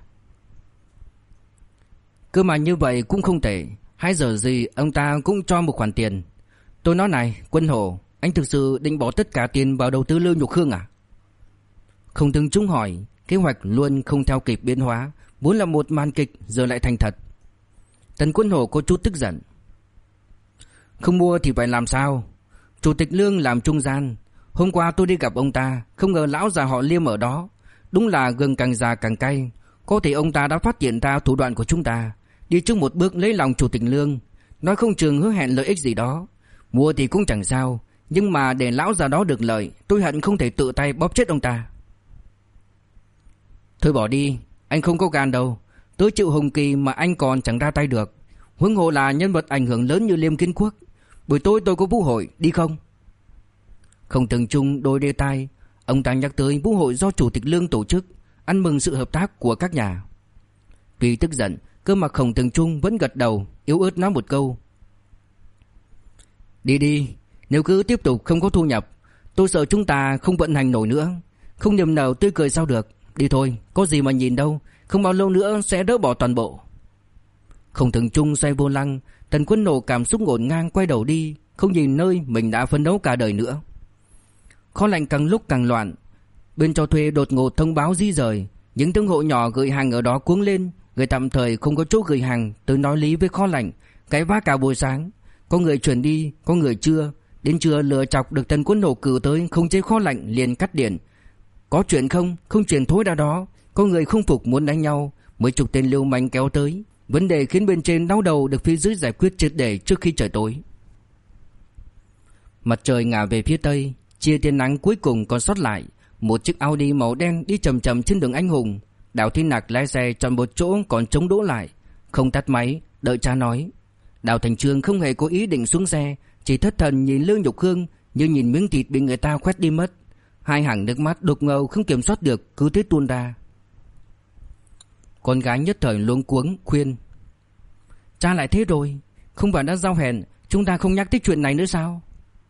Cơ mà như vậy cũng không thể. Hay giờ gì ông ta cũng cho một khoản tiền. Tôi nói này Quân Hổ, anh thực sự định bỏ tất cả tiền vào đầu tư Lưu Nhục Khương à? Không Thường Trung hỏi. Kế hoạch luôn không theo kịp biến hóa, vốn là một màn kịch giờ lại thành thật. Tần Quân Hổ có chút tức giận. Không mua thì phải làm sao? Chủ tịch Lương làm trung gian. Hôm qua tôi đi gặp ông ta, không ngờ lão già họ Liêm ở đó. Đúng là gừng càng già càng cay. Có thể ông ta đã phát hiện ra thủ đoạn của chúng ta, đi trước một bước lấy lòng chủ tịch Lương, nói không chừng hứa hẹn lợi ích gì đó. Mua thì cũng chẳng sao, nhưng mà để lão già đó được lợi, tôi hận không thể tự tay bóp chết ông ta. Thôi bỏ đi, anh không có gan đâu. Tới Triệu Hồng Kỳ mà anh còn chẳng ra tay được, huống hồ là nhân vật ảnh hưởng lớn như Liêm Kiến Quốc. Buổi tối tôi có vũ hội, đi không? Không Thường Trung đôi đê tai. Ông ta nhắc tới vũ hội do chủ tịch Lương tổ chức, ăn mừng sự hợp tác của các nhà. Vì tức giận, cơ mà Khổng Thường Trung vẫn gật đầu, yếu ớt nói một câu. Đi đi, nếu cứ tiếp tục không có thu nhập, tôi sợ chúng ta không vận hành nổi nữa. Không niềm nở tươi cười sao được. Đi thôi, có gì mà nhìn đâu, không bao lâu nữa sẽ đỡ bỏ toàn bộ. Khổng Thường Trung xoay vô lăng. Tần Quân Nổ cảm xúc ngổn ngang quay đầu đi, không nhìn nơi mình đã phấn đấu cả đời nữa. Kho lạnh càng lúc càng loạn. Bên cho thuê đột ngột thông báo di rời. Những thương hộ nhỏ gửi hàng ở đó cuống lên. Người tạm thời không có chỗ gửi hàng, tới nói lý với kho lạnh, cái vá cả buổi sáng. Có người chuyển đi, có người chưa. Đến trưa lừa chọc được Tần Quân Nổ cử tới không chế kho lạnh liền cắt điện. Có chuyện không? Không chuyển thối ra đó. Có người không phục muốn đánh nhau, mấy chục tên lưu manh kéo tới. Vấn đề khiến bên trên đau đầu được phía dưới giải quyết triệt để trước khi trời tối. Mặt trời ngả về phía tây, chia tia nắng cuối cùng còn sót lại. Một chiếc Audi màu đen đi chậm chậm trên đường Anh Hùng. Đào Thiên Nặc lái xe chọn một chỗ còn chống đỗ lại, không tắt máy, đợi cha nói. Đào Thành Trương không hề có ý định xuống xe, chỉ thất thần nhìn Lương Nhục Khương như nhìn miếng thịt bị người ta khoét đi mất. Hai hàng nước mắt đục ngầu không kiểm soát được cứ thế tuôn ra. Con gái nhất thời luống cuống khuyên. Cha lại thế rồi, không phải đã giao hẹn, chúng ta không nhắc tới chuyện này nữa sao?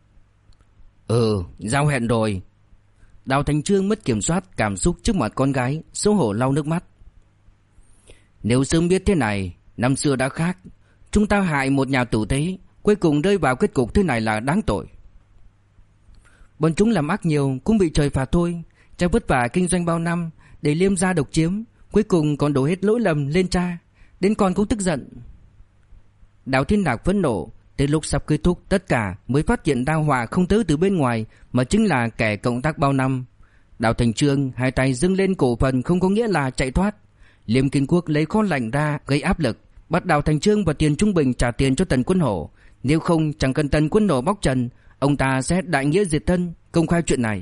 Giao hẹn rồi. Đào Thành Trương mất kiểm soát cảm xúc trước mặt con gái, xấu hổ lau nước mắt. Nếu sớm biết thế này, năm xưa đã khác. Chúng ta hại một nhà tử tế, cuối cùng rơi vào kết cục thế này là đáng tội. Bọn chúng làm ác nhiều cũng bị trời phạt thôi. Cha vất vả kinh doanh bao năm để Liêm gia độc chiếm, cuối cùng còn đổ hết lỗi lầm lên cha. Đến con cũng tức giận. Đào Thiên Nặc phẫn nộ. Tới lúc sắp kết thúc tất cả mới phát hiện ra họa không tới từ bên ngoài, mà chính là kẻ cộng tác bao năm. Đào Thành Trương hai tay dâng lên cổ phần không có nghĩa là chạy thoát. Liêm Kiến Quốc lấy kho lạnh ra gây áp lực, bắt Đào Thành Trương và Tiền Trung Bình trả tiền cho Tần Quân Hổ. Nếu không chẳng cần Tần Quân Hổ bóc trần, ông ta sẽ đại nghĩa diệt thân, công khai chuyện này.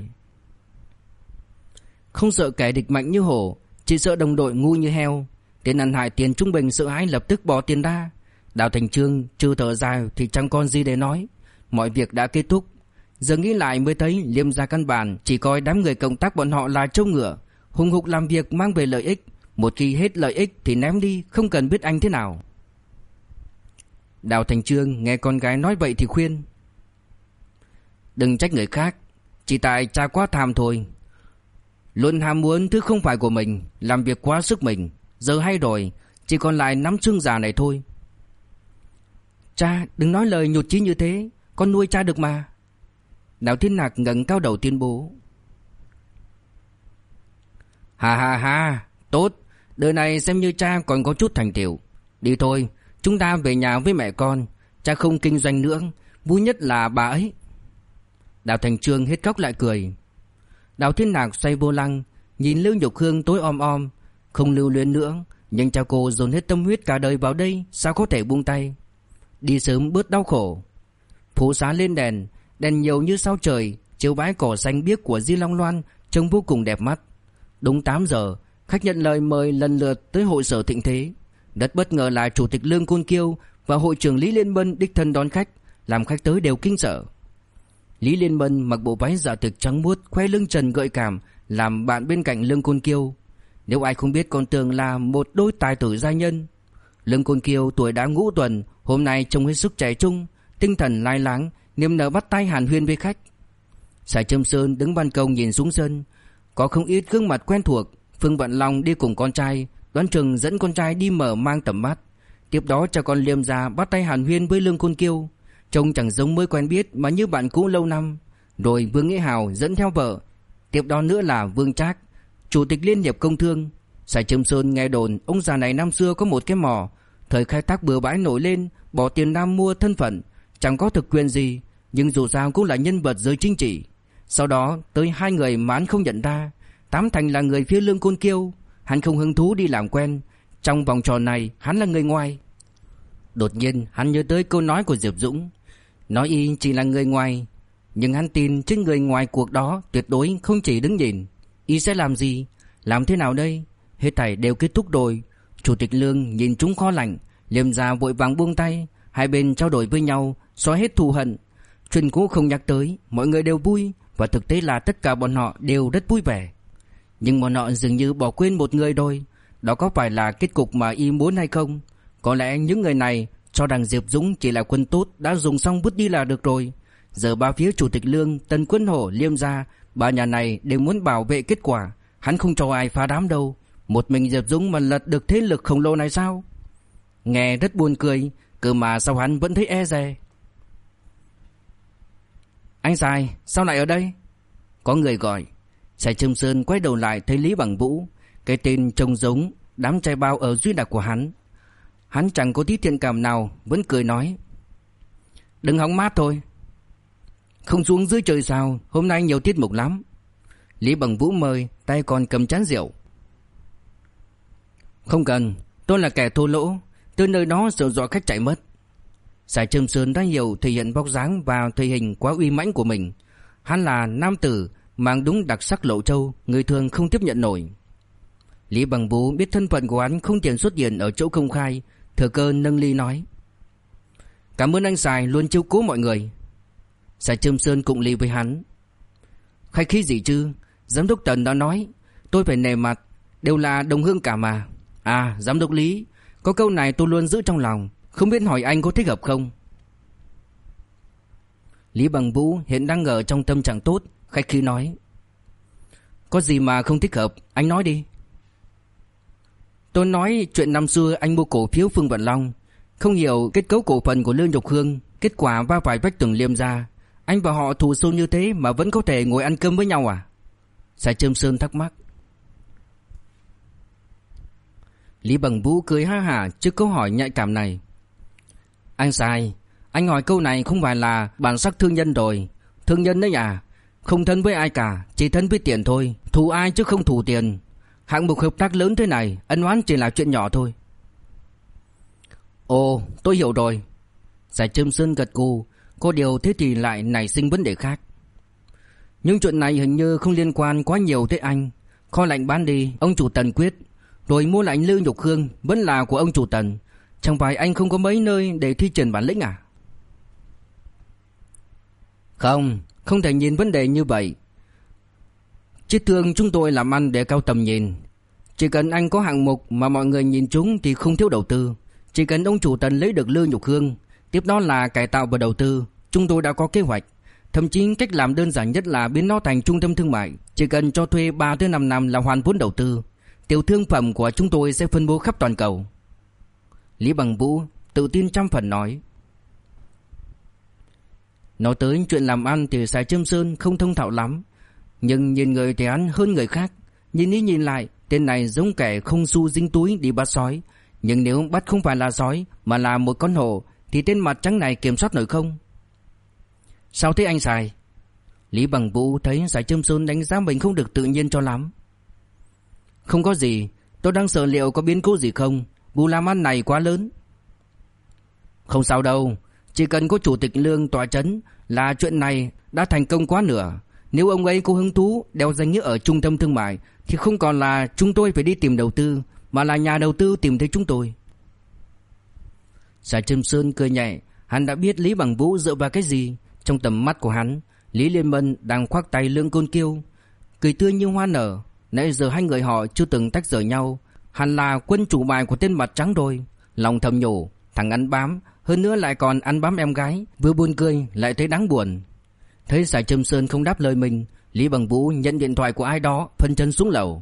Không sợ kẻ địch mạnh như hổ, chỉ sợ đồng đội ngu như heo. Tên ăn hại Tiền Trung Bình sợ hãi lập tức bỏ tiền ra. Đào Thành Trương trừ thở dài thì chẳng còn gì để nói. Mọi việc đã kết thúc. Giờ nghĩ lại mới thấy Liêm gia căn bản chỉ coi đám người cộng tác bọn họ là trâu ngựa, hùng hục làm việc mang về lợi ích. Một khi hết lợi ích thì ném đi, không cần biết anh thế nào. Đào Thành Chương nghe con gái nói vậy thì khuyên: Đừng trách người khác, chỉ tại cha quá tham thôi. Luôn ham muốn thứ không phải của mình, làm việc quá sức mình. Giờ hay rồi, chỉ còn lại nắm xương già này thôi. Cha đừng nói lời nhụt chí như thế, con nuôi cha được mà. Đào Thiên Hạc ngẩng cao đầu tuyên bố. Ha ha ha, tốt, đời này xem như cha còn có chút thành tựu. Đi thôi, chúng ta về nhà với mẹ con. Cha không kinh doanh nữa, vui nhất là bà ấy. Đào Thành Chương hết cóc lại cười. Đào Thiên Hạc xoay vô lăng, nhìn Lưu Nhục Hương tối om om, không lưu luyến nữa. Nhưng cha cô dồn hết tâm huyết cả đời vào đây, sao có thể buông tay. Đi sớm bớt đau khổ. Phố xá lên đèn, đèn nhiều như sao trời, chiếu bãi cỏ xanh biếc của Di Long Loan trông vô cùng đẹp mắt. Đúng 8 giờ, khách nhận lời mời lần lượt tới hội sở thịnh thế. Rất bất ngờ là Chủ tịch Lương Côn Kiêu và hội trưởng Lý Liên Bân đích thân đón khách, làm khách tới đều kinh sợ. Lý Liên Bân mặc bộ váy dạ thực trắng muốt, khoe lưng trần gợi cảm, làm bạn bên cạnh Lương Côn Kiêu. Nếu ai không biết còn tưởng là một đôi tài tử giai nhân. Lương Côn Kiêu tuổi đã ngũ tuần, hôm nay trông hết sức trẻ trung, tinh thần lai láng, niềm nở bắt tay hàn huyên với khách. Sài Trâm Sơn đứng ban công nhìn xuống sân, có không ít gương mặt quen thuộc. Phương Vận Long đi cùng con trai, Đoán Chừng dẫn con trai đi mở mang tầm mắt. Tiếp đó cha con Liêm gia bắt tay hàn huyên với Lương Côn Kiêu, trông chẳng giống mới quen biết mà như bạn cũ lâu năm. Rồi Vương Nghĩa Hào dẫn theo vợ, tiếp đó nữa là Vương Trác, Chủ tịch Liên hiệp Công thương. Sài Trâm Sơn nghe đồn ông già này năm xưa có một cái mỏ, thời khai thác bừa bãi nổi lên, bỏ tiền nam mua thân phận, chẳng có thực quyền gì, nhưng dù sao cũng là nhân vật giới chính trị. Sau đó tới 2 người mà hắn không nhận ra, tám thành là người phía Lương Côn Kiêu. Hắn không hứng thú đi làm quen, trong vòng tròn này hắn là người ngoài. Đột nhiên hắn nhớ tới câu nói của Diệp Dũng, nói y chỉ là người ngoài, nhưng hắn tin chứ người ngoài cuộc đó tuyệt đối không chỉ đứng nhìn. Y sẽ làm gì, làm thế nào đây? Hết thảy đều kết thúc rồi. Chủ tịch Lương nhìn chúng khó lành, Liêm gia vội vàng buông tay, hai bên trao đổi với nhau, xóa hết thù hận. Chuyện cũ không nhắc tới, mọi người đều vui, và thực tế là tất cả bọn họ đều rất vui vẻ. Nhưng bọn họ dường như bỏ quên một người rồi. Đó có phải là kết cục mà y muốn hay không? Có lẽ những người này cho rằng Diệp Dũng chỉ là quân tốt, đã dùng xong vứt đi là được rồi. Giờ ba phía Chủ tịch Lương, Tần Quân Hổ, Liêm gia, ba nhà này đều muốn bảo vệ kết quả. Hắn không cho ai phá đám đâu. Một mình Diệp Dũng mà lật được thế lực khổng lồ này sao? Nghe rất buồn cười, cơ mà sao hắn vẫn thấy e dè. Anh Sài, sao lại ở đây? Có người gọi. Sài Trâm Sơn quay đầu lại thấy Lý Bằng Vũ, cái tên trông giống đám trai bao ở Duy Đặc của hắn. Hắn chẳng có tí thiện cảm nào, vẫn cười nói: Đừng hóng mát thôi. Không xuống dưới trời sao, hôm nay nhiều tiết mục lắm. Lý Bằng Vũ mời, tay còn cầm chén rượu. Không cần, tôi là kẻ thô lỗ, tới nơi đó sợ dọa khách chạy mất. Sài Trâm Sơn đã hiểu thể hiện vóc dáng và thể hình quá uy mãnh của mình. Hắn là nam tử, mang đúng đặc sắc Lộ Châu, người thường không tiếp nhận nổi. Lý Bằng Vũ biết thân phận của hắn không tiện xuất hiện ở chỗ công khai, thừa cơ nâng ly nói: Cảm ơn anh Sài luôn chiếu cố mọi người. Sài Trâm Sơn cụng ly với hắn. Khách khí gì chứ, giám đốc Tần đã nói, tôi phải nể mặt, đều là đồng hương cả mà. À, giám đốc Lý, có câu này tôi luôn giữ trong lòng, không biết hỏi anh có thích hợp không? Lý Bằng Vũ hiện đang ở trong tâm trạng tốt, khách khí nói: Có gì mà không thích hợp, anh nói đi. Tôi nói chuyện năm xưa anh mua cổ phiếu Phương Vận Long, không hiểu kết cấu cổ phần của Lương Nhục Hương, kết quả va phải vách tường Liêm gia. Anh và họ thù sâu như thế mà vẫn có thể ngồi ăn cơm với nhau à? Sài Trâm Sơn thắc mắc. Lý Bằng Vũ cười ha hả trước câu hỏi nhạy cảm này. Anh Sài, anh hỏi câu này không phải là bản sắc thương nhân rồi. Thương nhân đấy à, không thân với ai cả, chỉ thân với tiền thôi. Thù ai chứ không thù tiền. Hạng mục hợp tác lớn thế này, ân oán chỉ là chuyện nhỏ thôi. Ồ, tôi hiểu rồi. Sài Trâm Sơn gật gù. Có điều thế thì lại nảy sinh vấn đề khác. Nhưng chuyện này hình như không liên quan quá nhiều tới anh. Kho lạnh bán đi, ông chủ Tần quyết. Rồi mua lại Lương Nhục Hương vẫn là của ông chủ Tần. Chẳng phải anh không có mấy nơi để thi triển bản lĩnh à? Không, không thể nhìn vấn đề như vậy. Chiết thương chúng tôi làm ăn để cao tầm nhìn. Chỉ cần anh có hạng mục mà mọi người nhìn chúng thì không thiếu đầu tư. Chỉ cần ông chủ Tần lấy được Lương Nhục Hương, Tiếp đó là cải tạo và đầu tư. Chúng tôi đã có kế hoạch. Thậm chí cách làm đơn giản nhất là biến nó thành trung tâm thương mại. Chỉ cần cho thuê 3 tới 5 năm là hoàn vốn đầu tư. Tiểu thương phẩm của chúng tôi sẽ phân bố khắp toàn cầu. Lý Bằng Vũ tự tin trăm phần nói. Nói tới chuyện làm ăn thì Sài Trâm Sơn không thông thạo lắm. Nhưng nhìn người thì hắn hơn người khác. Nhìn đi nhìn lại, tên này giống kẻ không xu dính túi đi bắt sói. Nhưng nếu bắt không phải là sói mà là một con hổ thì tên mặt trắng này kiểm soát nổi không? Sao thế anh Sài? Lý Bằng Vũ thấy Sài Trâm Sơn đánh giá mình không được tự nhiên cho lắm. Không có gì, tôi đang sợ liệu có biến cố gì không. Vụ làm ăn này quá lớn. Không sao đâu, chỉ cần có chủ tịch Lương tọa chấn là chuyện này đã thành công quá nửa. Nếu ông ấy có hứng thú đeo danh nghĩa ở trung tâm thương mại thì không còn là chúng tôi phải đi tìm đầu tư, mà là nhà đầu tư tìm thấy chúng tôi. Sài Trâm Sơn cười nhẹ. Hắn đã biết Lý Bằng Vũ dựa vào cái gì. Trong tầm mắt của hắn, Lý Liên Mân đang khoác tay Lương Côn Kiêu, cười tươi như hoa nở. Nãy giờ hai người họ chưa từng tách rời nhau. Hắn là quân chủ bài của tên mặt trắng rồi. Lòng thầm nhủ, thằng ăn bám, hơn nữa lại còn ăn bám em gái, vừa buồn cười lại thấy đáng buồn. Thấy Sài Trâm Sơn không đáp lời mình, Lý Bằng Vũ nhận điện thoại của ai đó, phân chân xuống lầu.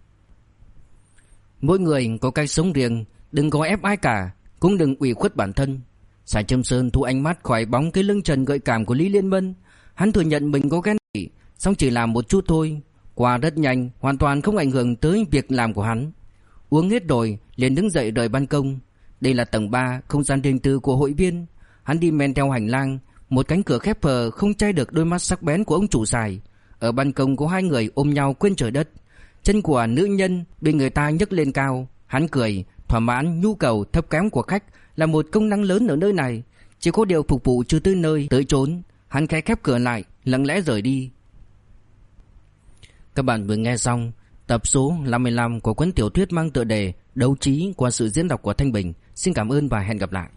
Mỗi người có cách sống riêng, đừng có ép ai cả, cũng đừng ủy khuất bản thân. Sài Trâm Sơn thu ánh mắt khỏi bóng cái lưng trần gợi cảm của Lý Liên Mân. Hắn thừa nhận mình có ghen tị, song chỉ làm một chút thôi, qua rất nhanh, hoàn toàn không ảnh hưởng tới việc làm của hắn. Uống hết rồi, liền đứng dậy rời ban công. Đây là tầng 3, không gian riêng tư của hội viên. Hắn đi men theo hành lang, một cánh cửa khép hờ không che được đôi mắt sắc bén của ông chủ Sài. Ở ban công có hai người ôm nhau quên trời đất. Chân của nữ nhân bị người ta nhấc lên cao. Hắn cười, thỏa mãn nhu cầu thấp kém của khách là một công năng lớn ở nơi này. Chỉ có điều phục vụ chưa tới nơi tới chốn. Hắn khẽ khép cửa lại, lặng lẽ rời đi. Các bạn vừa nghe xong tập số 55 của cuốn tiểu thuyết mang tựa đề Đấu trí qua sự diễn đọc của Thanh Bình. Xin cảm ơn và hẹn gặp lại.